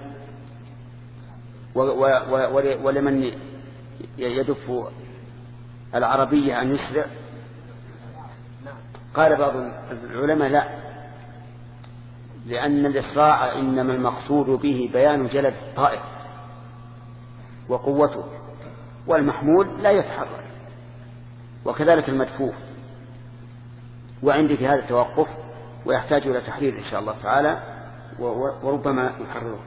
S1: ولمن يدف العربية أن يسرع؟ قال بعض العلماء لا، لأن الإسراع إنما المقصود به بيان جلد الطائر وقوته، والمحمول لا يتحرك، وكذلك المدفوع. وعندي في هذا التوقف ويحتاج إلى تحرير إن شاء الله تعالى، وربما نحرره.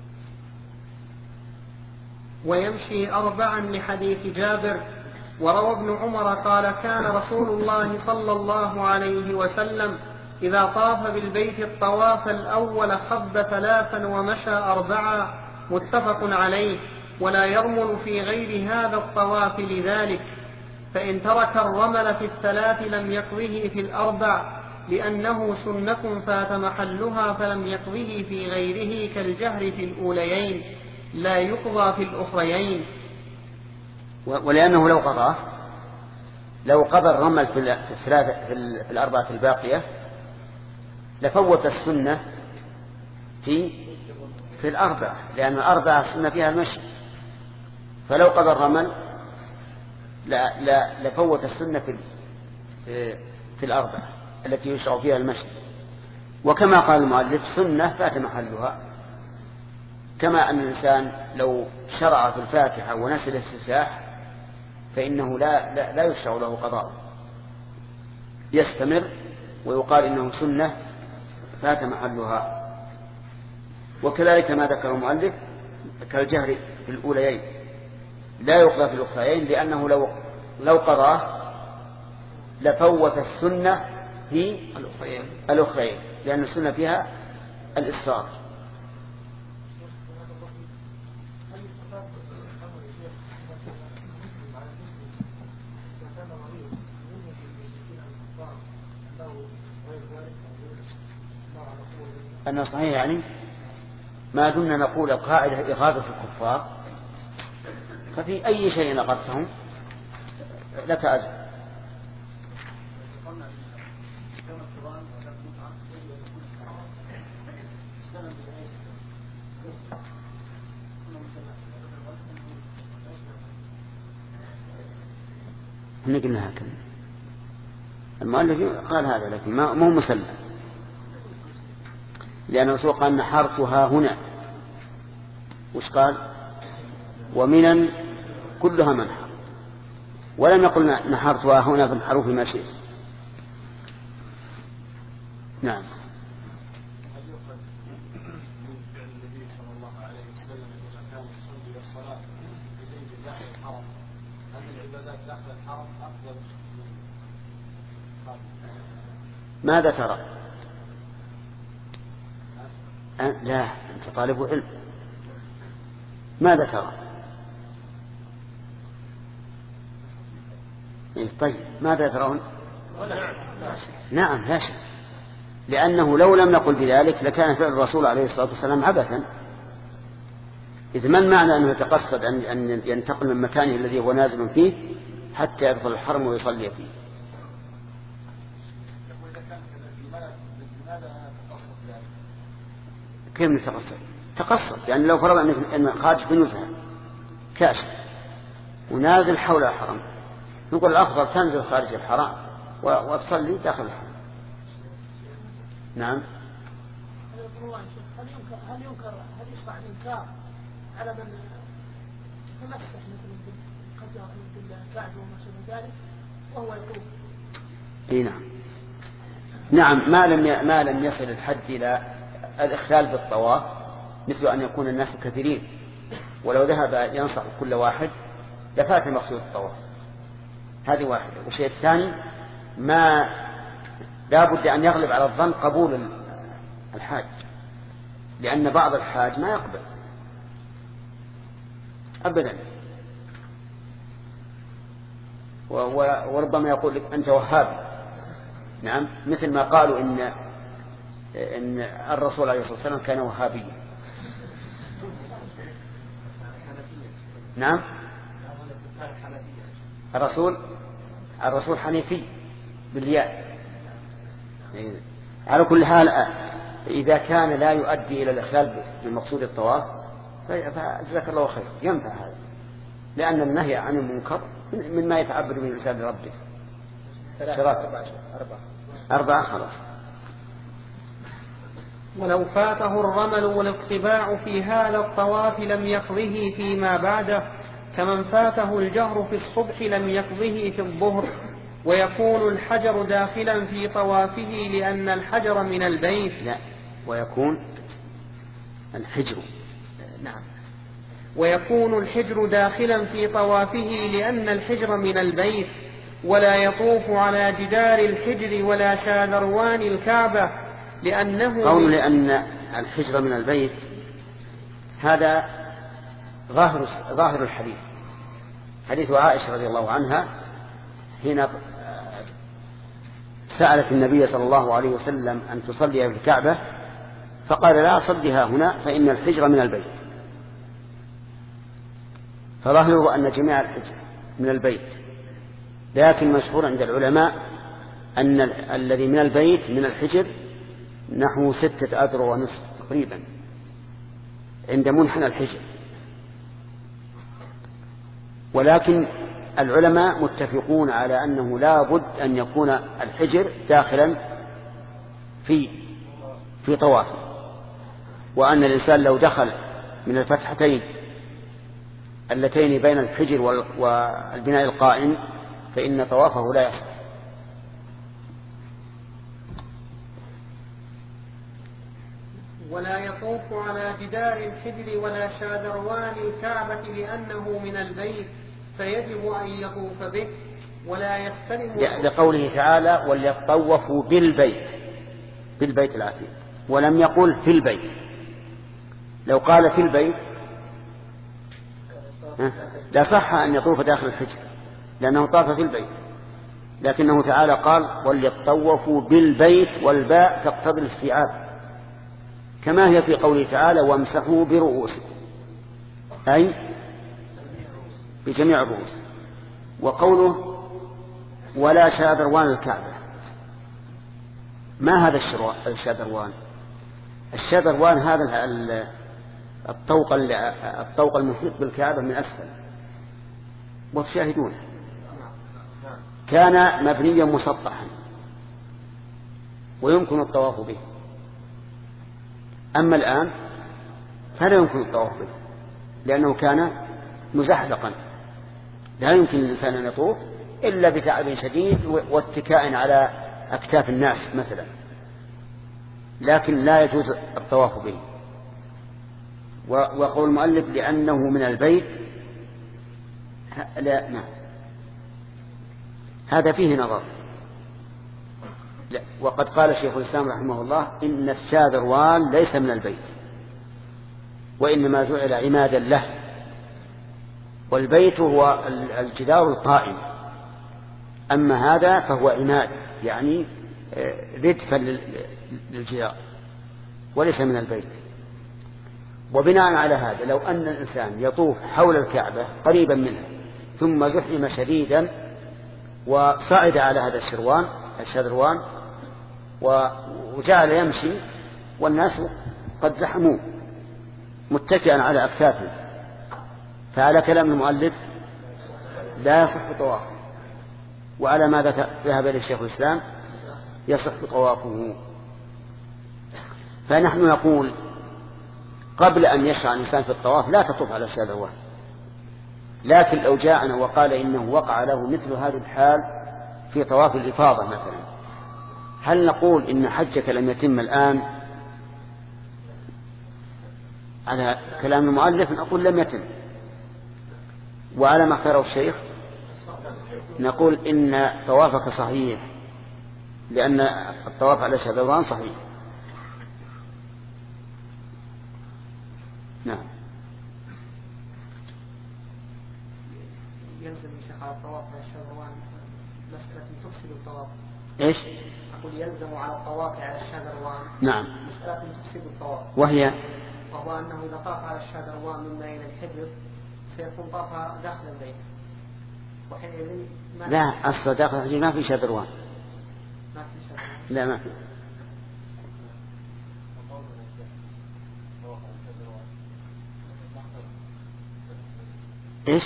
S2: ويمشي أربعا لحديث جابر. وروى ابن عمر قال كان رسول الله صلى الله عليه وسلم إذا طاف بالبيت الطواف الأول خب ثلاثا ومشى أربعا، متفق عليه. ولا يرمل في غير هذا الطواف لذلك، فإن ترك الرمل في الثلاث لم يقضه في الأربع، لأنه سنة فات محلها فلم يقضه في غيره كالجهر في الأوليين، لا يقضى في الأخريين.
S1: ولأنه لو قضاه لو قضى الرمل في الثلاثة في الأربعة الباقية لفوت السنة في في الأربعة، لأن الأربعة السنة فيها المشي، فلو قضى الرمل لا لا لفوت السنة في في الأربعة التي يشرع فيها المشي. وكما قال المؤلف سنة فات محلها، كما أن الإنسان لو شرع في الفاتحة ونسي الافتتاح فإنه لا لا, لا يشرع له قضاء، يستمر ويقال إنه سنة فات محلها. وكذلك ما ذكر المؤلف كالجهر في الأوليين لا يقضى في الأخريين، لأنه لو لو قضاه لفوت السنة في الأخريين، لأن السنة فيها الإسرار. أنه صحيح، يعني ما دمنا نقول القاعدة إغاظة الكفار، ففي أي شيء أغضتهم لك أجر. احنا قلنا هكذا، المؤلف قال هذا لكن ما هو مسلم. لأن الرسول قال نحرتها هنا، وش قال؟ ومنا كلها منحر، ولم يقل نحرتها هنا فانحروا فيما شئت. نعم. ماذا ترى؟ أه؟ لا، أنت طالب علم. ماذا ترى؟ إيه طيب، ماذا ترون؟ نعم لا شك، لأنه لو لم نقل بذلك لكان فعل الرسول عليه الصلاة والسلام عبثا. إذ ما المعنى أنه يتقصد أن ينتقل من مكانه الذي هو نازل فيه حتى يدخل الحرم ويصلي فيه؟ كيف نتقصد؟ تقصد يعني لو فرض أن خارج في نزهة كاشف ونازل حول الحرم، نقول الأفضل تنزل خارج الحرم وتصلي داخل الحرم. نعم.
S4: هل ينكر هل ينكر هل يشرع الإنكار على من تمسح مثل بالكعبة وما شابه ذلك وهو يطوف؟
S1: اي نعم. نعم، ما لم ما لم يصل الحد إلى الإخلال بالطواف، مثل أن يكون الناس كثيرين ولو ذهب ينصح كل واحد لفات مقصود الطواف. هذه واحدة. والشيء الثاني ما لا بد أن يغلب على الظن قبول الحاج، لأن بعض الحاج ما يقبل أبدا، وربما يقول لك أنت وهابي. نعم، مثل ما قالوا إن إن الرسول عليه الصلاة والسلام كان وهابيا. نعم، الرسول الرسول حنيفي بالياء. على كل حال إذا كان لا يؤدي إلى الإخلال بمقصود الطواف فجزاك الله خير، ينفع هذا، لأن النهي عن المنكر مما يتعبد به الإنسان لربه. أربعة أربعة خلاص.
S2: ولو فاته الرمل والاطباع في هذا الطواف لم يقضه فيما بعده، كمن فاته الجهر في الصبح لم يقضه في الظهر. ويكون الحجر داخلا في طوافه لأن الحجر من البيت.
S1: لا، ويكون الحجر
S2: نعم ويكون الحجر داخلا في طوافه لأن الحجر من البيت، ولا يطوف على جدار الحجر ولا شاذروان الكعبة، لأنه
S1: قول لأن الحجر من البيت هذا ظاهر ظاهر الحديث، حديث عائشة رضي الله عنها حين سألت النبي صلى الله عليه وسلم أن تصلي في الكعبة فقال لا صليها هنا فإن الحجر من البيت. فظاهره أن جميع الحجر من البيت، لكن مشهور عند العلماء أن الذي من البيت من الحجر نحو ستة أذرع ونصف تقريبا عند منحنى الحجر. ولكن العلماء متفقون على أنه لا بد أن يكون الحجر داخلا في في طوافه، وأن الإنسان لو دخل من الفتحتين اللتين بين الحجر والبناء القائم فإن طوافه لا يصح.
S2: ولا يطوف على جدار الحجر ولا شاذروان الكعبة لأنه من البيت فيجب أن يطوف به. ولا يستلم
S1: لقوله تعالى وليطوفوا بالبيت، بالبيت العتيق، ولم يقل في البيت. لو قال في البيت لا صح أن يطوف داخل الحجر لأنه طاف في البيت، لكنه تعالى قال وليطوفوا بالبيت، والباء تقتضي الاستيعاب كما هي في قوله تعالى وامسحوا برؤوسكم، أي بجميع الرؤوس. وقوله ولا شاذروان الكعبة، ما هذا الشاذروان؟ الشاذروان هذا الطوق الطوق المحيط بالكعبة من أسفل، وتشاهدونه كان مبنيا مسطحا ويمكن الطواف به، أما الآن فلا يمكن الطواف به لأنه كان مزحلقا، لا يمكن للإنسان أن يطوف إلا بتعب شديد واتكاء على أكتاف الناس مثلا، لكن لا يجوز الطواف به. وقول المؤلف لأنه من البيت، لا نعم هذا فيه نظر. لا، وقد قال شيخ الإسلام رحمه الله إن الشاذروان ليس من البيت وإنما جعل عمادا له، والبيت هو الجدار القائم، أما هذا فهو عماد يعني ردفا للجدار وليس من البيت. وبناء على هذا لو أن الإنسان يطوف حول الكعبة قريبا منها ثم زحم شديدا وصعد على هذا الشروان الشذروان وجعل يمشي والناس قد زحموه متكئا على أكتافه، فعلى كلام المؤلف لا يصح طوافه، وعلى ماذا ذهب إليه شيخ الإسلام يصح طوافه. فنحن نقول قبل أن يشرع الإنسان في الطواف لا تطوف على الشاذروان، لكن لو جاءنا وقال إنه وقع له مثل هذه الحال في طواف الإفاضة مثلا، هل نقول إن حجك لم يتم الآن؟ على كلام المؤلف نقول لم يتم، وعلى ما اختاره الشيخ نقول إن طوافك صحيح لأن الطواف على الشاذروان صحيح. نعم.
S2: يلزم يشيخ على الطواف على الشاذروان مسألة تفسد الطواف.
S1: إيش؟
S2: أقول يلزم على الطواف على الشاذروان
S1: نعم
S2: مسألة تفسد الطواف،
S1: وهي
S2: وهو أنه إذا طاف على الشاذروان مما إلى الحجر سيكون طاف داخل البيت، وحينئذ ما
S1: لا أصل داخل الحجر ما في شاذروان،
S2: ما في شاذروان.
S1: لا ما في. إيش؟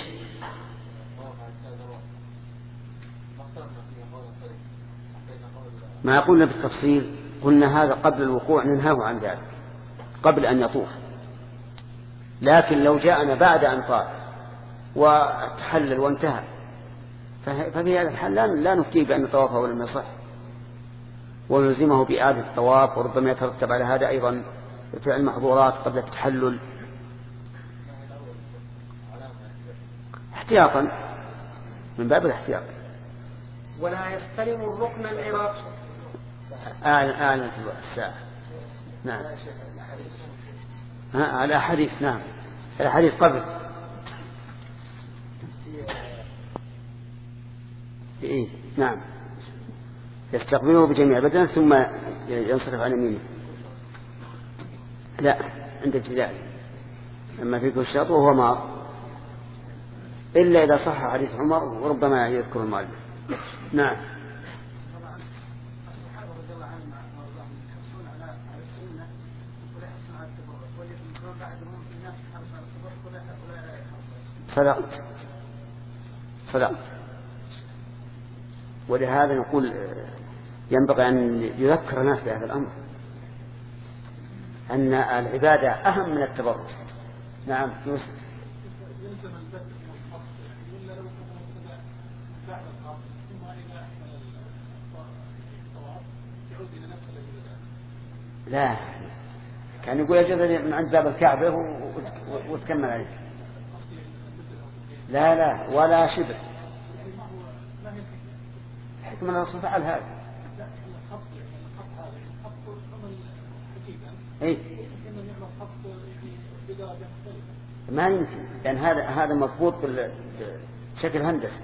S1: ما قلنا بالتفصيل، قلنا هذا قبل الوقوع ننهاه عن ذلك قبل أن يطوف، لكن لو جاءنا بعد أن طاف وتحلل وانتهى ففي هذا الحال لا نفتيه بأن طوافه لم يصح ونلزمه بإعادة الطواف، وربما يترتب على هذا أيضا فعل محظورات قبل التحلل احتياطا من باب الاحتياط.
S2: ولا يستلم الركن العراقي.
S1: أعلن أعلن في الساعة. نعم. ها على حديث نعم على حديث قبل. إيه نعم يستقبله بجميع بدنه ثم ينصرف عن يمينه. لا عند ابتداء أما في كل شرط وهو مار إلا إذا صح حديث عمر وربما يذكر المؤلف. نعم. صدقت صدقت ولهذا نقول ينبغي أن يذكر الناس بهذا الأمر أن العبادة أهم من التبرك. نعم يوسف. لا كان يقول يجوز من عند باب الكعبة وتكمل عليه. لا لا ولا شبه حكم الرسول فعل هذا. اي ما يمكن لأن هذا هذا مربوط بشكل هندسي،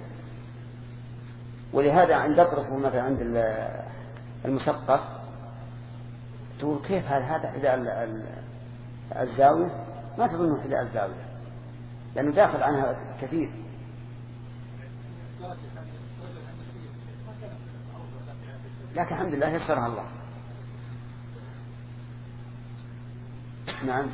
S1: ولهذا عند اطرفه مثلا عند المثقف تقول كيف هذا هذا حذاء الزاوية، ما تظنه حذاء الزاوية لأنه داخل عنها كثير. لكن الحمد لله يسرها الله. نعم.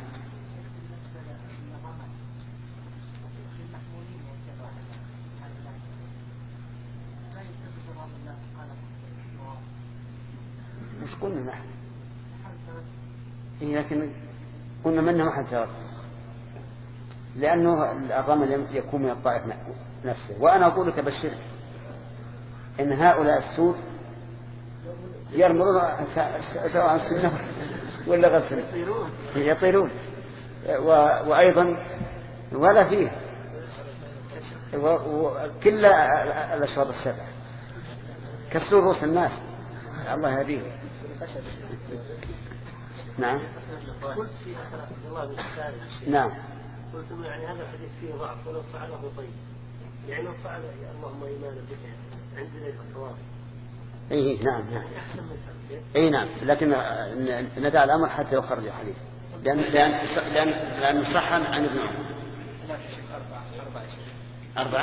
S1: مش قلنا نحن لكن قلنا منه ما حد شرط، لأنه الرمل يكون من الطائف نفسه. وأنا أقول لك بشرك إن هؤلاء السود يرملون سواء السنة ولا غير السنة، يطيرون وأيضا ولا فيه وكل الأشواط السبع كسروا رؤوس الناس، الله يهديه. نعم.
S4: قلت في أثر عبد الله بن الساري.
S1: نعم.
S4: قلت يعني هذا الحديث فيه ضعف ولو فعله طيب، يعني لو فعل اللهم إيمانا بك عند ليلة الطواف.
S1: إيه نعم نعم.
S4: أحسن من الحديث.
S1: إيه نعم، لكن ندع الأمر حتى يخرج الحديث، لأن لأن لأن لأن صح عن ابن عمر. أربعة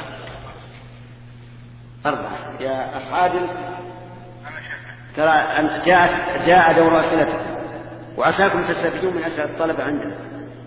S1: أربعة يا أخ عادل، ترى جاء جاء دور أسئلتكم وعساكم تستفيدون من أسئلة الطلبة عندنا.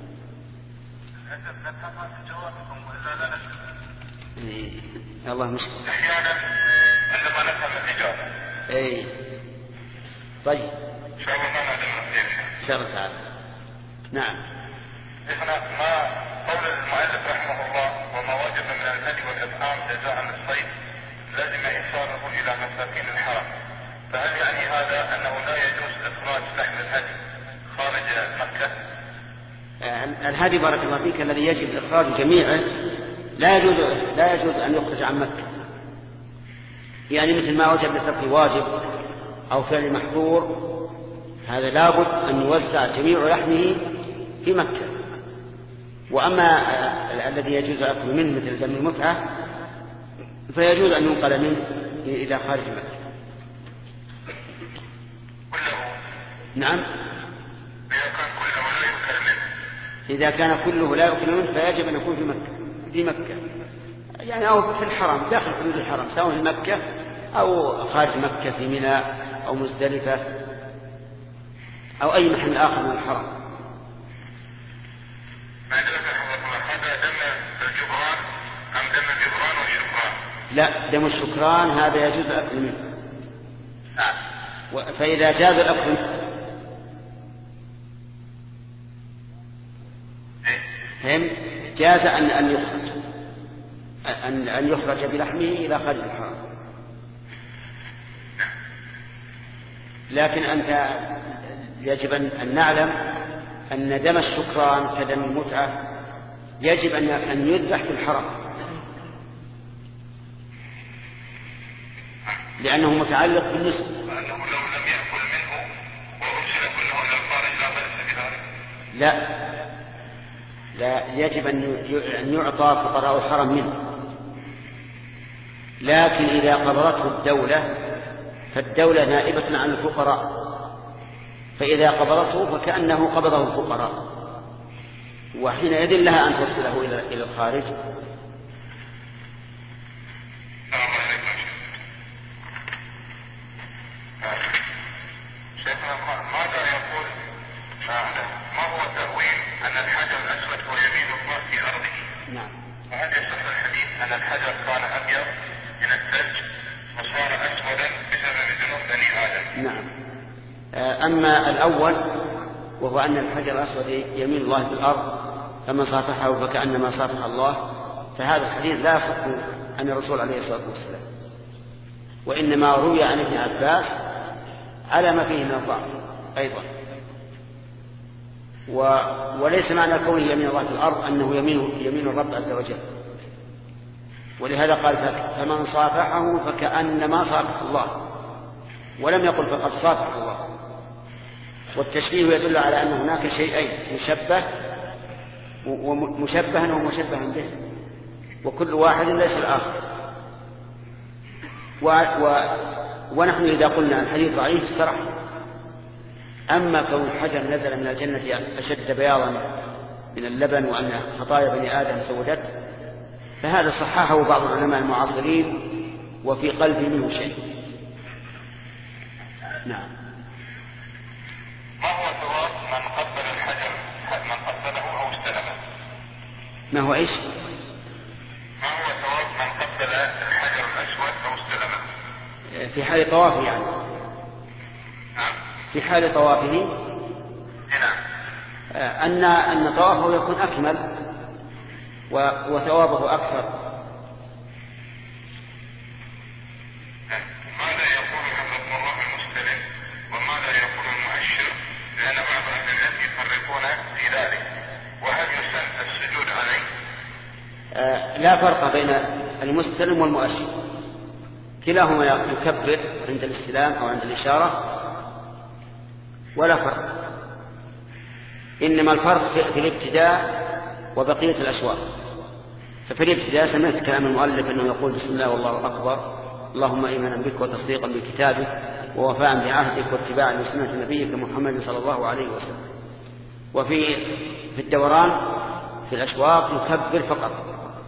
S1: إيه. الله مشكلة.
S5: أحيانا عندما نفهم الإجابة.
S1: إيه. طيب.
S5: إن شاء الله ما نعلم الإجابة.
S1: إن شاء الله تعالى. نعم.
S5: إحنا ما قول المؤلف رحمه الله وما وجب من الهدي والإطعام جزاء للصيد لازم إيصاله إلى مساكين الحرم، فهل يعني هذا أنه لا يجوز إخراج لحم الهدي خارج مكة؟
S1: الهدي بارك الله فيك الذي يجب إخراج جميعه لا يجوز لا يجوز أن يخرج عن مكة، يعني مثل ما وجب لترك واجب أو فعل محظور، هذا لابد أن يوزع جميع لحمه في مكة. وأما الذي يجوز أكل منه مثل دم المتعة فيجوز أن ينقل منه إلى خارج مكة. نعم. إذا كان كله لا يؤكل منه فيجب أن يكون في مكة في مكة يعني أو في الحرم داخل حدود الحرم، سواء في مكة أو خارج مكة في منى أو مزدلفة أو أي محل آخر من الحرم.
S5: هذا دم الجبران أم دم الجبران والشكران؟
S1: لا، دم الشكران هذا يجوز الأكل منه. فإذا جاز الأكل هم جاز أن أن يخرج أن أن يخرج بلحمه إلى خارج الحرم، لكن أنت يجب أن نعلم أن دم الشكران كدم المتعة يجب أن أن يذبح في الحرم، لأنه متعلق بالنسب.
S5: فأنه لو لم يأكل منه وأرسل كله إلى الخارج لا بأس بذلك؟
S1: لا لا، يجب أن يعطى فقراء الحرم منه، لكن إذا قبضته الدولة فالدولة نائبة عن الفقراء، فإذا قبضته فكأنه قبضه الفقراء، وحينئذ لها أن توصله إلى الخارج.
S5: شيخنا ماذا يقول ما هو تأويل أن الحجر الأسود هو يمين الله في أرضه؟
S1: نعم.
S5: وهل يصح الحديث أن الحجر كان أبيض من الثلج وصار أسودا بسبب ذنوب بني آدم؟
S1: نعم. أما الأول وهو أن الحجر الأسود يمين الله في الأرض فمن صافحه فكأنما صافح الله، فهذا الحديث لا يصح عن الرسول عليه الصلاة والسلام، وإنما روي عن ابن عباس على ما فيه من الضعف أيضا. و... وليس معنى كونه يمين الله في الأرض أنه يمين يمين الرب عز وجل، ولهذا قال فمن صافحه فكأنما صافح الله، ولم يقل فقد صافح الله. والتشبيه يدل على أن هناك شيئين، مشبه ومشبها ومشبها به، وكل واحد ليس الآخر. و... و... ونحن إذا قلنا الحديث ضعيف صرح، أما كون الحجر نزل من الجنة أشد بياضا من اللبن وأن خطايا بني آدم سودته، فهذا صححه بعض العلماء المعاصرين وفي قلبي منه شيء. نعم.
S5: ما هو ثواب من قبل الحجر من قبله أو استلمه؟
S1: ما هو إيش؟
S5: ما هو ثواب من قبل الحجر الأسود أو استلمه؟
S1: في حال طوافه يعني.
S5: نعم.
S1: في حال طوافه.
S5: نعم.
S1: أن أن طوافه يكون أكمل وثوابه أكثر.
S5: ماذا يقول حفظكم الله المستلم وماذا يقول المؤشر؟ لأن بعض أهل العلم يفرقون في ذلك. وهل يسن السجود عليه؟
S1: آه لا فرق بين المستلم والمؤشر، كلاهما يكبر عند الاستلام أو عند الإشارة ولا فرق، إنما الفرق في الابتداء وبقية الأشواط. ففي الابتداء سمعت كلام المؤلف أنه يقول بسم الله والله أكبر، اللهم إيمانا بك وتصديقا بكتابك ووفاء بعهدك واتباعا لسنة نبيك محمد صلى الله عليه وسلم. وفي في الدوران في الأشواط يكبر فقط.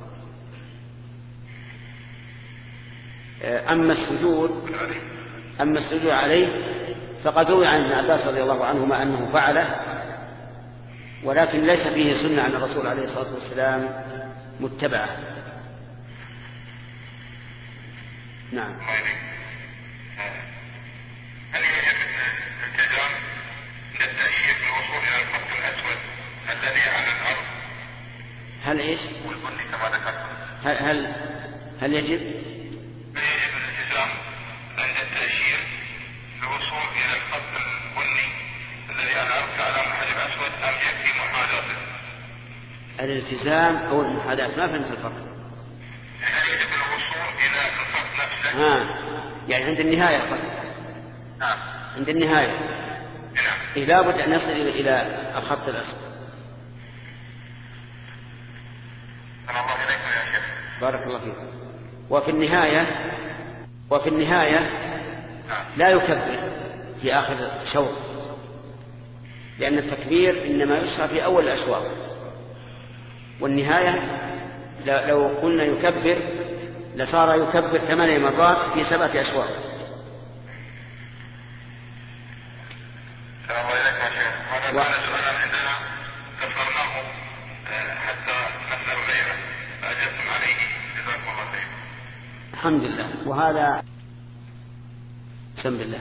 S1: أما السجود أما السجود عليه فقد روي عن ابن عباس رضي الله عنهما أنه فعله، ولكن ليس فيه سنة عن الرسول عليه الصلاة والسلام متبعة. نعم.
S5: هل يجب الالتزام للتأشير بالوصول إلى الخط الأسود الذي على الأرض؟
S1: هل إيش؟
S5: والبني كما ذكرت.
S1: هل هل هل يجب؟
S5: يجب الالتزام عند التأشير للوصول إلى الخط البني الذي على الأرض كعلامة حجر أسود أم يكفي محاذاته؟
S1: الالتزام أو المحاذاة ما فهمت الفرق.
S5: هل يجب الوصول إلى الخط نفسه؟
S1: ها يعني عند النهاية القصد.
S5: نعم.
S1: عند النهاية.
S5: نعم.
S1: إيه لابد أن يصل إلى الخط الأسود.
S5: الله إليكم يا شيخ.
S1: بارك الله فيك. وفي النهاية وفي النهاية لا يكبر في آخر شوط، لأن التكبير إنما يشرع في أول الأشواط، والنهاية لو قلنا يكبر لصار يكبر ثمانية مرات في سبعة أشواط.
S5: السلام عليكم يا شيخ. هذا
S1: و...
S5: كان سؤالا عندنا كفرناه حتى نسأل غيره فأجبتم عليه، جزاكم الله خير.
S1: الحمد لله. وهذا بسم الله.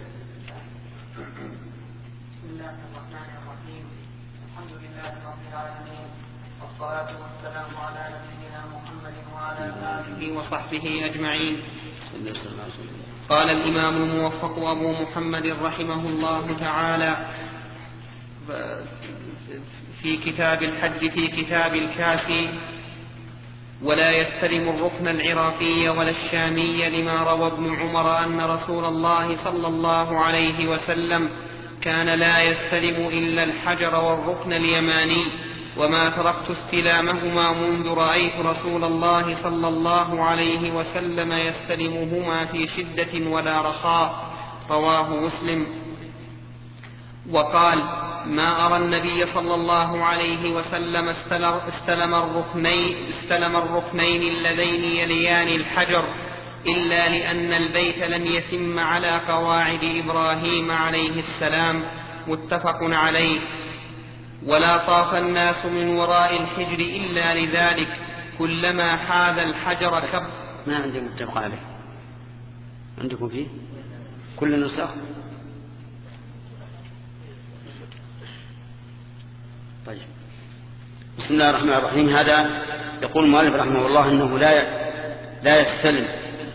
S2: بسم الله الرحمن الرحيم. الحمد لله رب العالمين، والصلاة والسلام على نبينا محمد وعلى آله وصحبه أجمعين. قال الإمام الموفق أبو محمد رحمه الله تعالى في كتاب الحج في كتاب الكافي: ولا يستلم الركن العراقي ولا الشامي، لما روى ابن عمر أن رسول الله صلى الله عليه وسلم كان لا يستلم إلا الحجر والركن اليماني، وما تركت استلامهما منذ رأيت رسول الله صلى الله عليه وسلم يستلمهما في شدة ولا رخاء. رواه مسلم. وقال: ما أرى النبي صلى الله عليه وسلم استلم الركنين, استلم الركنين اللذين يليان الحجر إلا لأن البيت لم يتم على قواعد إبراهيم عليه السلام. متفق عليه. ولا طاف الناس من وراء الحجر إلا لذلك، كلما حاذ الحجر كب.
S1: ما عندي متفق عليه. عندكم فيه كل النسخ؟ طيب. بسم الله الرحمن الرحيم. هذا يقول المؤلف رحمه الله أنه لا لا يستلم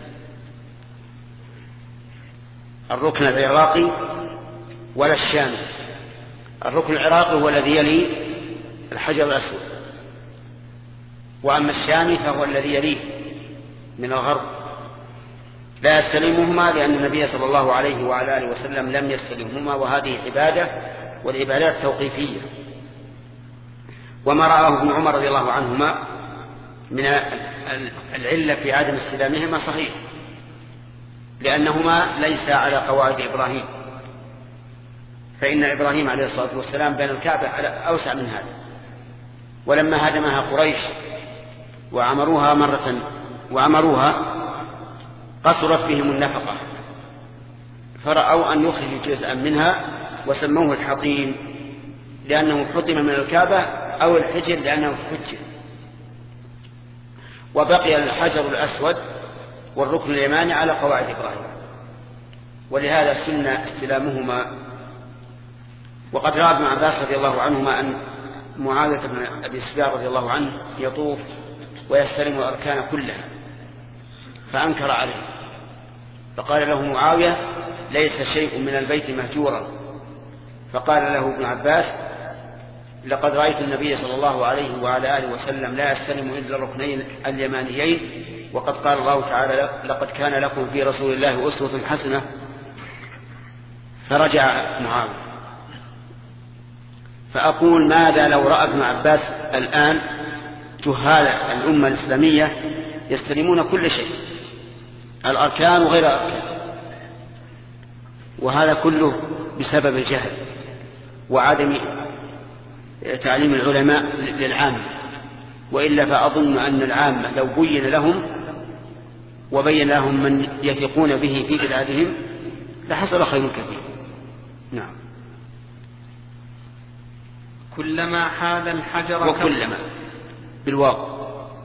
S1: الركن العراقي ولا الشامي. الركن العراقي هو الذي يلي الحجر الأسود، وأما الشامي فهو الذي يليه من الغرب. لا يستلمهما لأن النبي صلى الله عليه وعلى آله وسلم لم يستلمهما، وهذه عبادة، والعبادات توقيفية. وما رآه ابن عمر رضي الله عنهما من العلة في عدم استلامهما صحيح، لأنهما ليس على قواعد إبراهيم، فإن إبراهيم عليه الصلاة والسلام بنى الكعبة أوسع من هذا. ولما هدمها قريش وعمروها مرة وعمروها قصرت بهم النفقة، فرأوا أن يخرجوا جزءا منها وسموه الحطيم لأنه حطم من الكعبة، أو الحجر لأنه حجر. وبقي الحجر الأسود والركن اليماني على قواعد إبراهيم، ولهذا سن استلامهما وقد رأى ابن عباس رضي الله عنهما أن معاوية بن أبي سفيان رضي الله عنه يطوف ويستلم الأركان كلها فأنكر عليه، فقال له معاوية: ليس شيء من البيت مهجورا. فقال له ابن عباس: لقد رأيت النبي صلى الله عليه وعلى آله وسلم لا يستلم إلا الركنين اليمانيين، وقد قال الله تعالى: لقد كان لكم في رسول الله أسوة حسنة. فرجع معاوية. فأقول: ماذا لو رأى ابن عباس الآن جهال الأمة الإسلامية يستلمون كل شيء، الأركان وغير الأركان، وهذا كله بسبب الجهل وعدم تعليم العلماء للعامة. وإلا فأظن أن العامة لو بين لهم وبين لهم من يثقون به في بلادهم لحصل خير كثير. نعم.
S2: كلما حاذ الحجر
S1: وكلما بالواقع.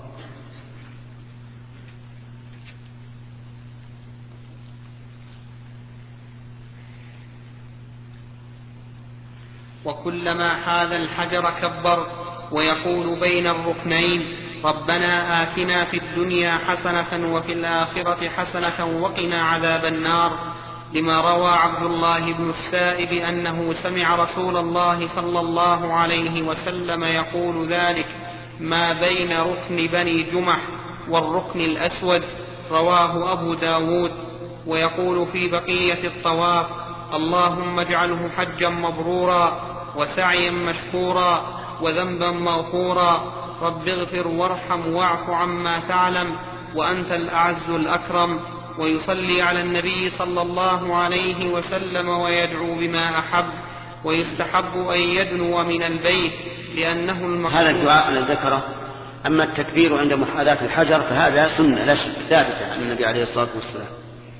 S2: وكلما حاذ الحجر كبر ويقول بين الركنين: ربنا آتنا في الدنيا حسنة وفي الآخرة حسنة وقنا عذاب النار، لما روى عبد الله بن السائب أنه سمع رسول الله صلى الله عليه وسلم يقول ذلك ما بين ركن بني جمح والركن الأسود، رواه أبو داود. ويقول في بقية الطواف: اللهم اجعله حجا مبرورا وسعيا مشكورا وذنبا مغفورا، رب اغفر وارحم واعف عما تعلم وأنت الأعز الأكرم. ويصلي على النبي صلى الله عليه وسلم ويدعو بما أحب. ويستحب أن يدنو من البيت لأنه المقصود.
S1: هذا الدعاء الذي ذكره. أما التكبير عند محاذاة الحجر فهذا سنة لا شك ثابتة عن النبي عليه الصلاة والسلام،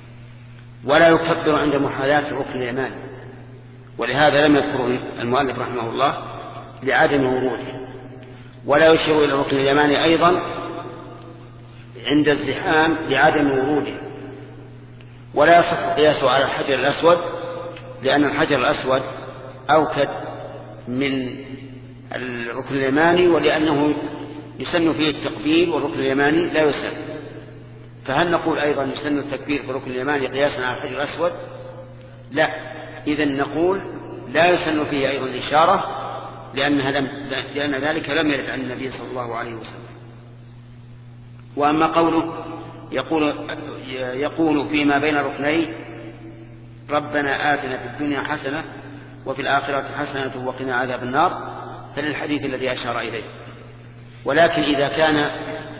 S1: ولا يكبر عند محاذاة الركن اليماني، ولهذا لم يذكره المؤلف رحمه الله لعدم وروده. ولا يشير إلى الركن اليماني أيضا عند الزحام لعدم وروده. ولا يصح قياسه على الحجر الأسود، لأن الحجر الأسود أوكد من الركن اليماني، ولأنه يسن فيه التقبيل والركن اليماني لا يسن. فهل نقول أيضا يسن التكبير في الركن اليماني قياسا على الحجر الأسود؟ لا. إذن نقول لا يسن فيه أيضا الإشارة، لأنها لم لأن ذلك لم يرد عن النبي صلى الله عليه وسلم. وأما قوله يقول, يقول فيما بين الركنين: ربنا آتنا في الدنيا حسنة وفي الآخرة حسنة وقنا عذاب النار، فللحديث الذي أشار إليه. ولكن إذا كان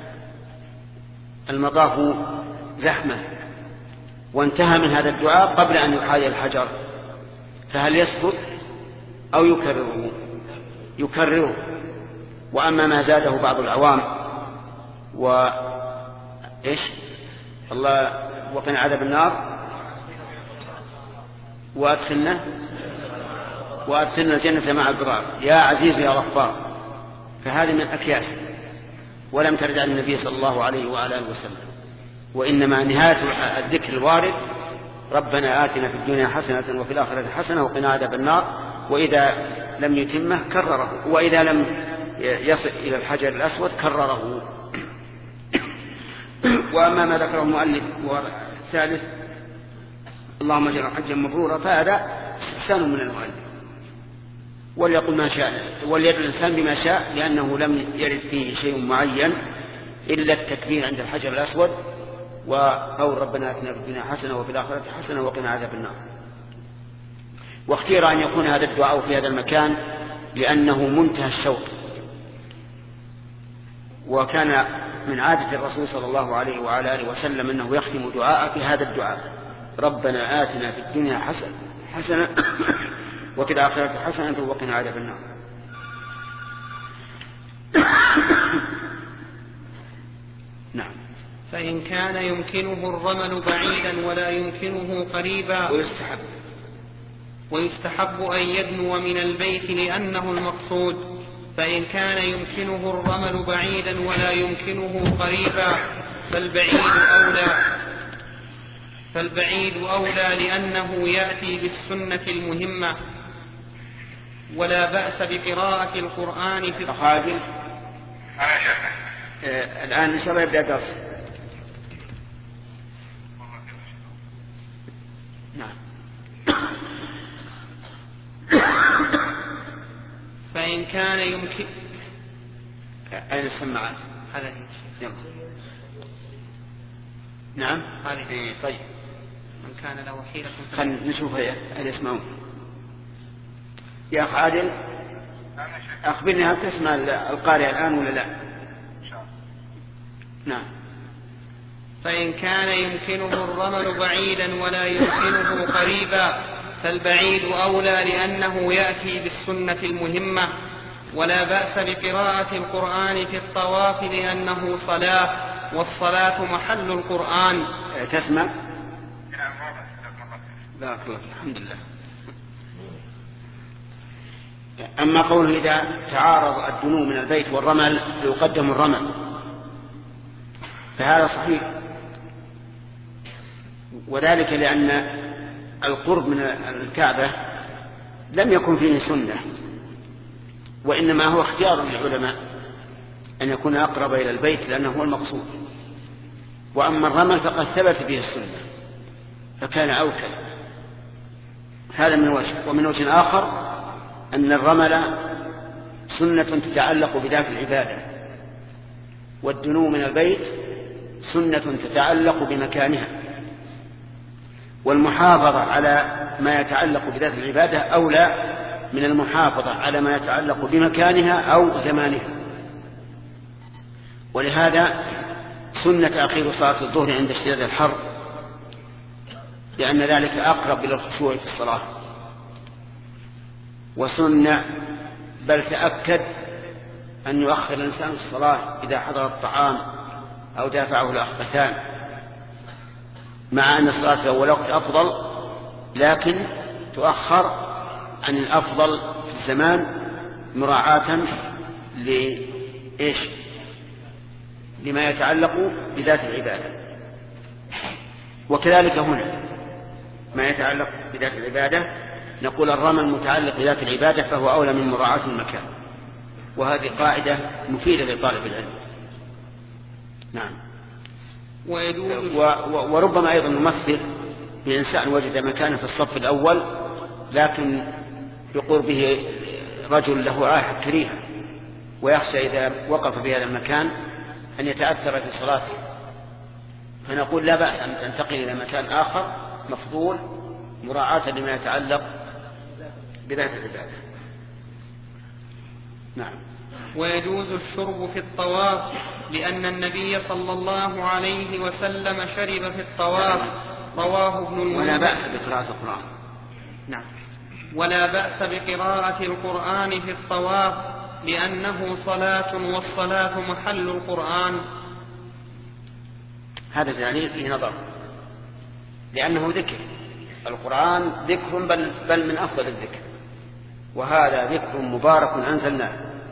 S1: المطاف زحمة وانتهى من هذا الدعاء قبل أن يحاذي الحجر، فهل يسكت أو يكرره؟ يكرره. وأما ما زاده بعض العوام و إيش الله وقنا عذاب النار وأدخلنا وأدخلنا الجنة مع الأبرار يا عزيز يا غفار، فهذه من أكياس ولم ترد عن النبي صلى الله عليه وعلى آله وسلم. وإنما نهاية الذكر الوارد: ربنا آتنا في الدنيا حسنة وفي الآخرة حسنة وقنا عذاب النار. وإذا لم يتمه كرره، وإذا لم يصل إلى الحجر الأسود كرره. وأما ما ذكره المؤلف والثالث: اللهم اجعله حجا مبرورا، فهذا استحسان من المؤلف، وليقل ما شاء، وليدعو الإنسان بما شاء، لأنه لم يرد فيه شيء معين إلا التكبير عند الحجر الأسود وقول ربنا آتنا في الدنيا حسنة وفي الآخرة حسنة وقنا عذاب النار. واختير أن يكون هذا الدعاء في هذا المكان لأنه منتهى الشوق، وكان من عادة الرسول صلى الله عليه وعلى آله وسلم أنه يختم دعاء في هذا الدعاء: ربنا آتنا في الدنيا حسنة حسنة وفي الآخرة حسنة وقنا عذاب النار. نعم.
S2: فإن كان يمكنه الرمل بعيدا ولا يمكنه قريبا
S1: ويستحب
S2: ويستحب أن يدنو من البيت لأنه المقصود. فإن كان يمكنه الرمل بعيدا ولا يمكنه قريبا فالبعيد أولى فالبعيد أولى لأنه يأتي بالسنة المهمة. ولا بأس بقراءة القرآن في
S1: الخادم.
S5: أنا شيخنا.
S1: آه الآن إن شاء الله يبدأ درس. نعم.
S2: فإن كان يمكن.
S1: أين السماعات؟
S2: هذا
S1: يلا. نعم.
S2: هذه.
S1: إيه طيب.
S2: من كان له حيلة.
S1: خلنا نشوف هل يسمعون. يا أخ عادل أخبرني هل تسمع القارئ الآن ولا لا؟ نعم.
S2: فإن كان يمكنه الرمل بعيدا ولا يمكنه قريبا فالبعيد أولى لأنه يأتي بالسنة المهمة. ولا بأس بقراءة القرآن في الطواف لأنه صلاة والصلاة محل القرآن.
S1: تسمع؟ بارك الله الحمد لله. أما قوله إذا تعارض الدنو من البيت والرمل يقدم الرمل فهذا صحيح، وذلك لأن القرب من الكعبة لم يكن فيه سنة، وإنما هو اختيار للعلماء أن يكون أقرب إلى البيت لأنه هو المقصود. وأما الرمل فقد ثبت فيه السنة فكان أوكل. هذا من وجه. ومن وجه آخر أن الرمل سنة تتعلق بذات العبادة، والدنو من البيت سنة تتعلق بمكانها، والمحافظة على ما يتعلق بذات العبادة أولى من المحافظة على ما يتعلق بمكانها أو زمانها. ولهذا سنة أخير صلاة الظهر عند اشتداد الحر، لأن ذلك أقرب إلى الخشوع في الصلاة. وسنة بل تأكد أن يؤخر الإنسان الصلاة إذا حضر الطعام أو دافعه الأخبثان، مع أن الصلاة في أول وقت أفضل، لكن تؤخر عن الأفضل في الزمان مراعاة لإيش؟ لما يتعلق بذات العبادة. وكذلك هنا ما يتعلق بذات العبادة نقول الرمل متعلق بذات العبادة فهو أولى من مراعاة المكان، وهذه قاعدة مفيدة لطالب العلم. نعم. وربما أيضا نمثل بإنسان وجد مكانا في الصف الأول لكن بقربه رجل له عاهة كريهة ويخشى إذا وقف في هذا المكان أن يتأثر في صلاته، فنقول لا بأس أن تنتقل إلى مكان آخر مفضول مراعاة لما يتعلق بذات العبادة. نعم.
S2: ويجوز الشرب في الطواف لأن النبي صلى الله عليه وسلم شرب في الطواف، رواه ابن المنذر.
S1: ولا بأس بقراءة القرآن.
S2: نعم. ولا بأس بقراءة القرآن في الطواف لأنه صلاة والصلاة محل القرآن.
S1: هذا التعليل فيه نظر، لأنه ذكر. القرآن ذكر بل, بل من أفضل الذكر، وهذا ذكر مبارك أنزلناه.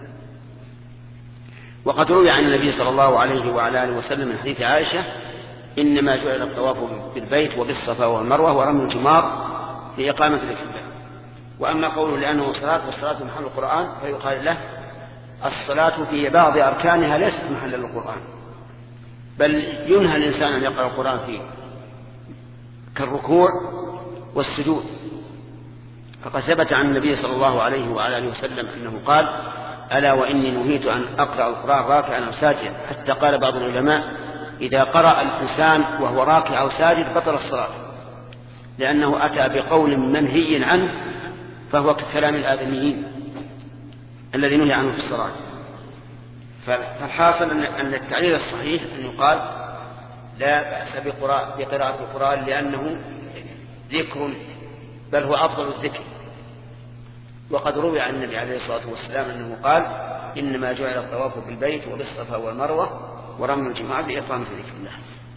S1: وقد روي عن النبي صلى الله عليه وعلى آله وسلم من حديث عائشة إنما جعل الطواف بالبيت وبالصفا والمروة ورمي الجمار لإقامة ذكر الله. وأما قوله لأنه صلاة والصلاة محل القرآن فيقال له الصلاة في بعض أركانها ليست محل للقرآن، بل ينهى الإنسان أن يقرأ القرآن فيه كالركوع والسجود. فقد ثبت عن النبي صلى الله عليه وعلى آله وسلم أنه قال ألا وإني نهيت أن أقرأ القرآن راكعا أو ساجدا، حتى قال بعض العلماء إذا قرأ الإنسان وهو راكع أو ساجد بطل الصلاة، لأنه أتى بقول منهي عنه فهو ككلام الآدميين الذي نهي عنه في الصلاة. فالحاصل أن التعليل الصحيح أن يقال لا بأس بقراءة القرآن لأنه ذكر بل هو أفضل الذكر. وقد روي عن النبي عليه الصلاة والسلام أنه قال إنما جعل الطواف بالبيت وبالصفا والمروة ورمي الجمار لإقامة ذكر الله.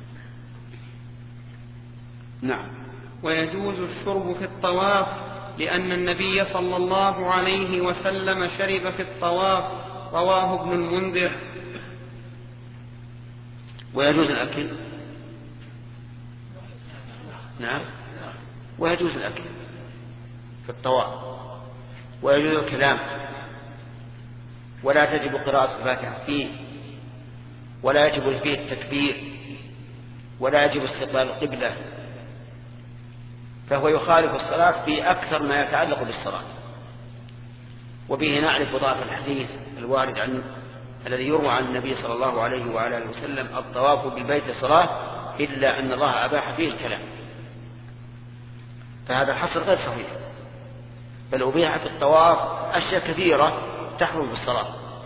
S1: نعم.
S2: ويجوز الشرب في الطواف لأن النبي صلى الله عليه وسلم شرب في الطواف، رواه ابن المنذر.
S1: ويجوز الأكل. نعم. ويجوز الأكل في الطواف ويجوز الكلام، ولا تجب قراءة الفاتحة فيه، ولا يجب فيه التكبير، ولا يجب استقبال القبلة، فهو يخالف الصلاة في أكثر ما يتعلق بالصلاة. وبه نعرف ضعف الحديث الوارد عن الذي يروى عن النبي صلى الله عليه وعلى اله وسلم: الطواف بالبيت صلاة إلا أن الله أباح فيه الكلام. فهذا الحصر غير صحيح، بل أبيح في الطواف أشياء كثيرة تحرم بالصلاة.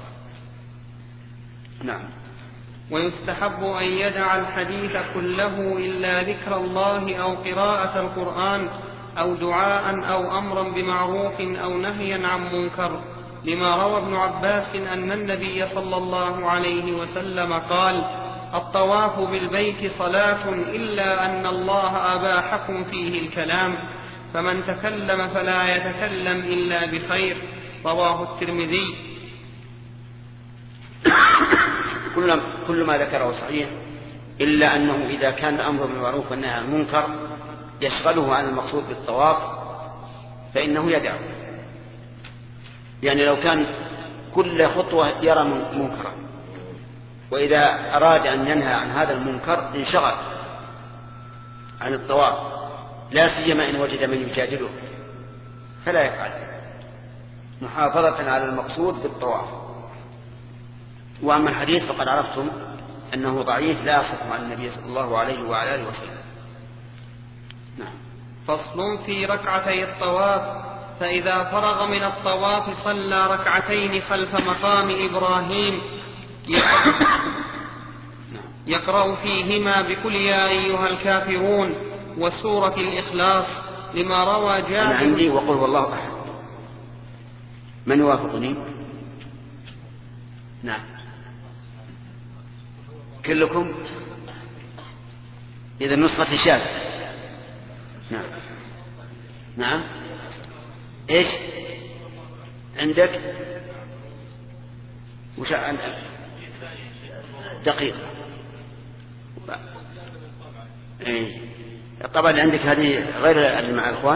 S1: نعم.
S2: ويستحب أن يدع الحديث كله إلا ذكر الله أو قراءة القرآن أو دعاء أو أمرا بمعروف أو نهيا عن منكر، لما روى ابن عباس أن النبي صلى الله عليه وسلم قال: الطواف بالبيت صلاة إلا أن الله أباحكم فيه الكلام، فمن تكلم فلا يتكلم إلا بخير. رواه الترمذي.
S1: كل ما ذكره صحيح، إلا أنه إذا كان الأمر بالمعروف والنهي عن المنكر يشغله عن المقصود بالطواف فإنه يدعو. يعني لو كان كل خطوة يرى منكرا، وإذا أراد أن ينهى عن هذا المنكر انشغل عن الطواف، لا سيما إن وجد من يجادله، فلا يفعل، محافظة على المقصود بالطواف. وأما الحديث فقد عرفتم أنه ضعيف لا يصح عن النبي صلى الله عليه وعلى آله وسلم. نعم.
S2: فصل في ركعتي الطواف: فإذا فرغ من الطواف صلى ركعتين خلف مقام إبراهيم يقرأ فيهما بقل يا أيها الكافرون وسورة الإخلاص، لما روى جابر.
S1: أنا عندي وقل هو الله أحد. من يوافقني؟ نعم. كلكم؟ إذا نسخة شاذة. نعم. نعم. إيش عندك؟ وش عندك؟ دقيقة. إيه. طبعا عندك هذه غير اللي مع الأخوان.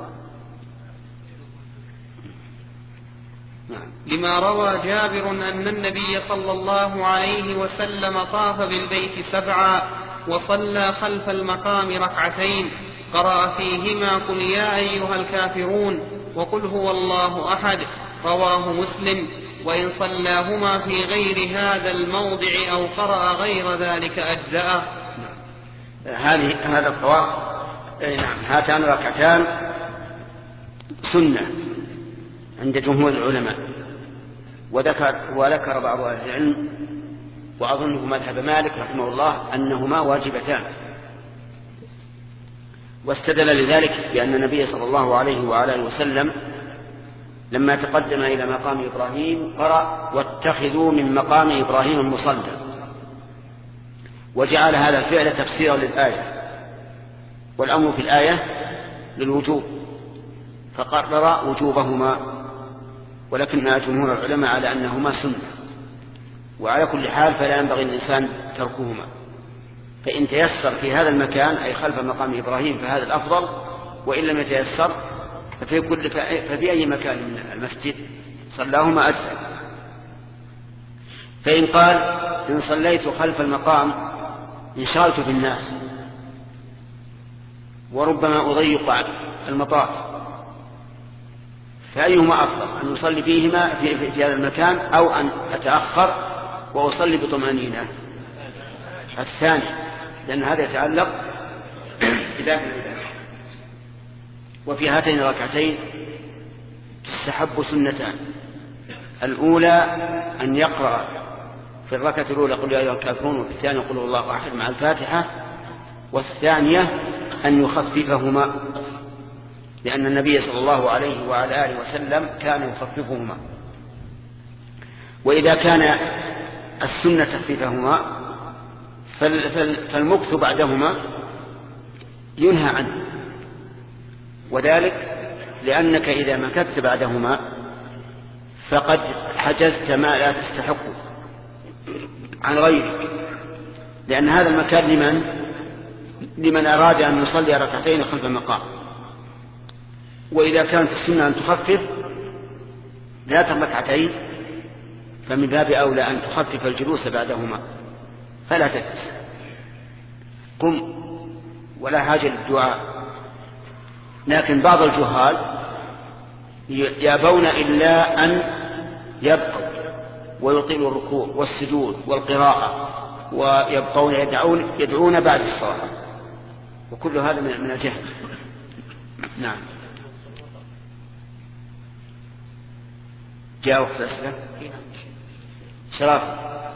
S2: نعم. لما روى جابر أن النبي صلى الله عليه وسلم طاف بالبيت سبعا وصلى خلف المقام ركعتين قرأ فيهما قل يا أيها الكافرون وقل هو الله أحد. رواه مسلم. وإن صلاهما في غير هذا الموضع أو قرأ غير ذلك أجزأه.
S1: هذه هذا الطواف نعم هاتان ركعتان سنة عند جمهور العلماء، وذكر وذكر بعض أهل العلم وأظنه مذهب مالك رحمه الله أنهما واجبتان، واستدل لذلك بأن النبي صلى الله عليه وعلى آله وسلم لما تقدم إلى مقام إبراهيم قرأ واتخذوا من مقام إبراهيم مصلى، وجعل هذا الفعل تفسيرا للآية، والأمر في الآية للوجوب فقرر وجوبهما، ولكن جمهور العلماء على أنهما سنة، وعلى كل حال فلا ينبغي الإنسان تركهما، فإن تيسر في هذا المكان أي خلف مقام إبراهيم فهذا الأفضل، وإن لم يتيسر ففي, كل ففي أي مكان من المسجد صلاهما أجزأ. فإن قال إن صليت خلف المقام انشغلت بالناس وربما أضيق المطاف، فأيهما أفضل أن يصلي فيهما في, في, في هذا المكان أو أن أتأخر وأصلي بطمأنينة؟ الثاني، لأن هذا يتعلق بذات العبادة. وفي هاتين الركعتين تستحب سنتان: الأولى أن يقرأ في الركعة الأولى قل يا أيها الكافرون، وفي الثانية قل هو الله أحد مع الفاتحة، والثانية أن يخففهما، لأن النبي صلى الله عليه وعلى آله وسلم كان يخففهما. وإذا كان السنة تخفيفهما فالمكث بعدهما ينهى عنه، وذلك لأنك إذا مكثت بعدهما فقد حجزت ما لا تستحقه عن غيرك، لأن هذا المكان لمن لمن أراد أن يصلي ركعتين خلف المقام. وإذا كانت السنة أن تخفف ذات الركعتين فمن باب أولى أن تخفف الجلوس بعدهما فلا تجلس، قم ولا حاجة للدعاء. لكن بعض الجهال يابون إلا أن يبقوا ويطيلوا الركوع والسجود والقراءة ويبقون يدعون, يدعون بعد الصلاة، وكل هذا من الجهل. نعم. جاء وقت الأسئلة. شرف.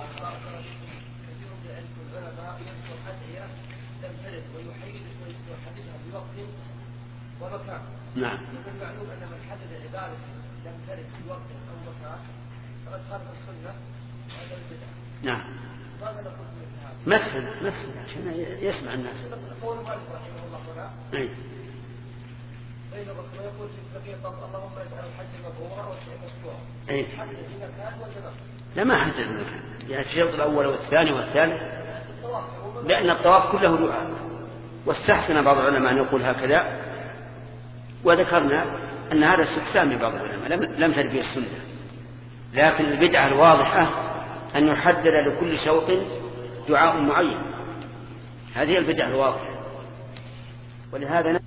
S1: نعم.
S6: المعلوم أن من حدد عبادة لم ترد في وقت أو مكان فقد خالف السنة وهذا البدعة.
S1: نعم.
S6: ماذا نقول في هذا؟
S1: مثل مثل عشان يسمع الناس.
S6: قول مالك رحمه الله هنا.
S1: أي.
S6: بين الركوع يقول في الفقيه اللهم اجعل الحج مبرورا والشيء مشكورا.
S1: أي.
S6: حدد المكان ولا
S1: لا ما حدد المكان، يعني الشوط الأول والثاني والثالث، لأن الطواف كله دعاء، واستحسن بعض العلماء أن يقول هكذا، وذكرنا أن هذا استحسان من بعض العلماء لم لم ترد فيه السنة. لكن البدعة الواضحة أن يحدد لكل شوط دعاء معين، هذه البدعة الواضحة. ولهذا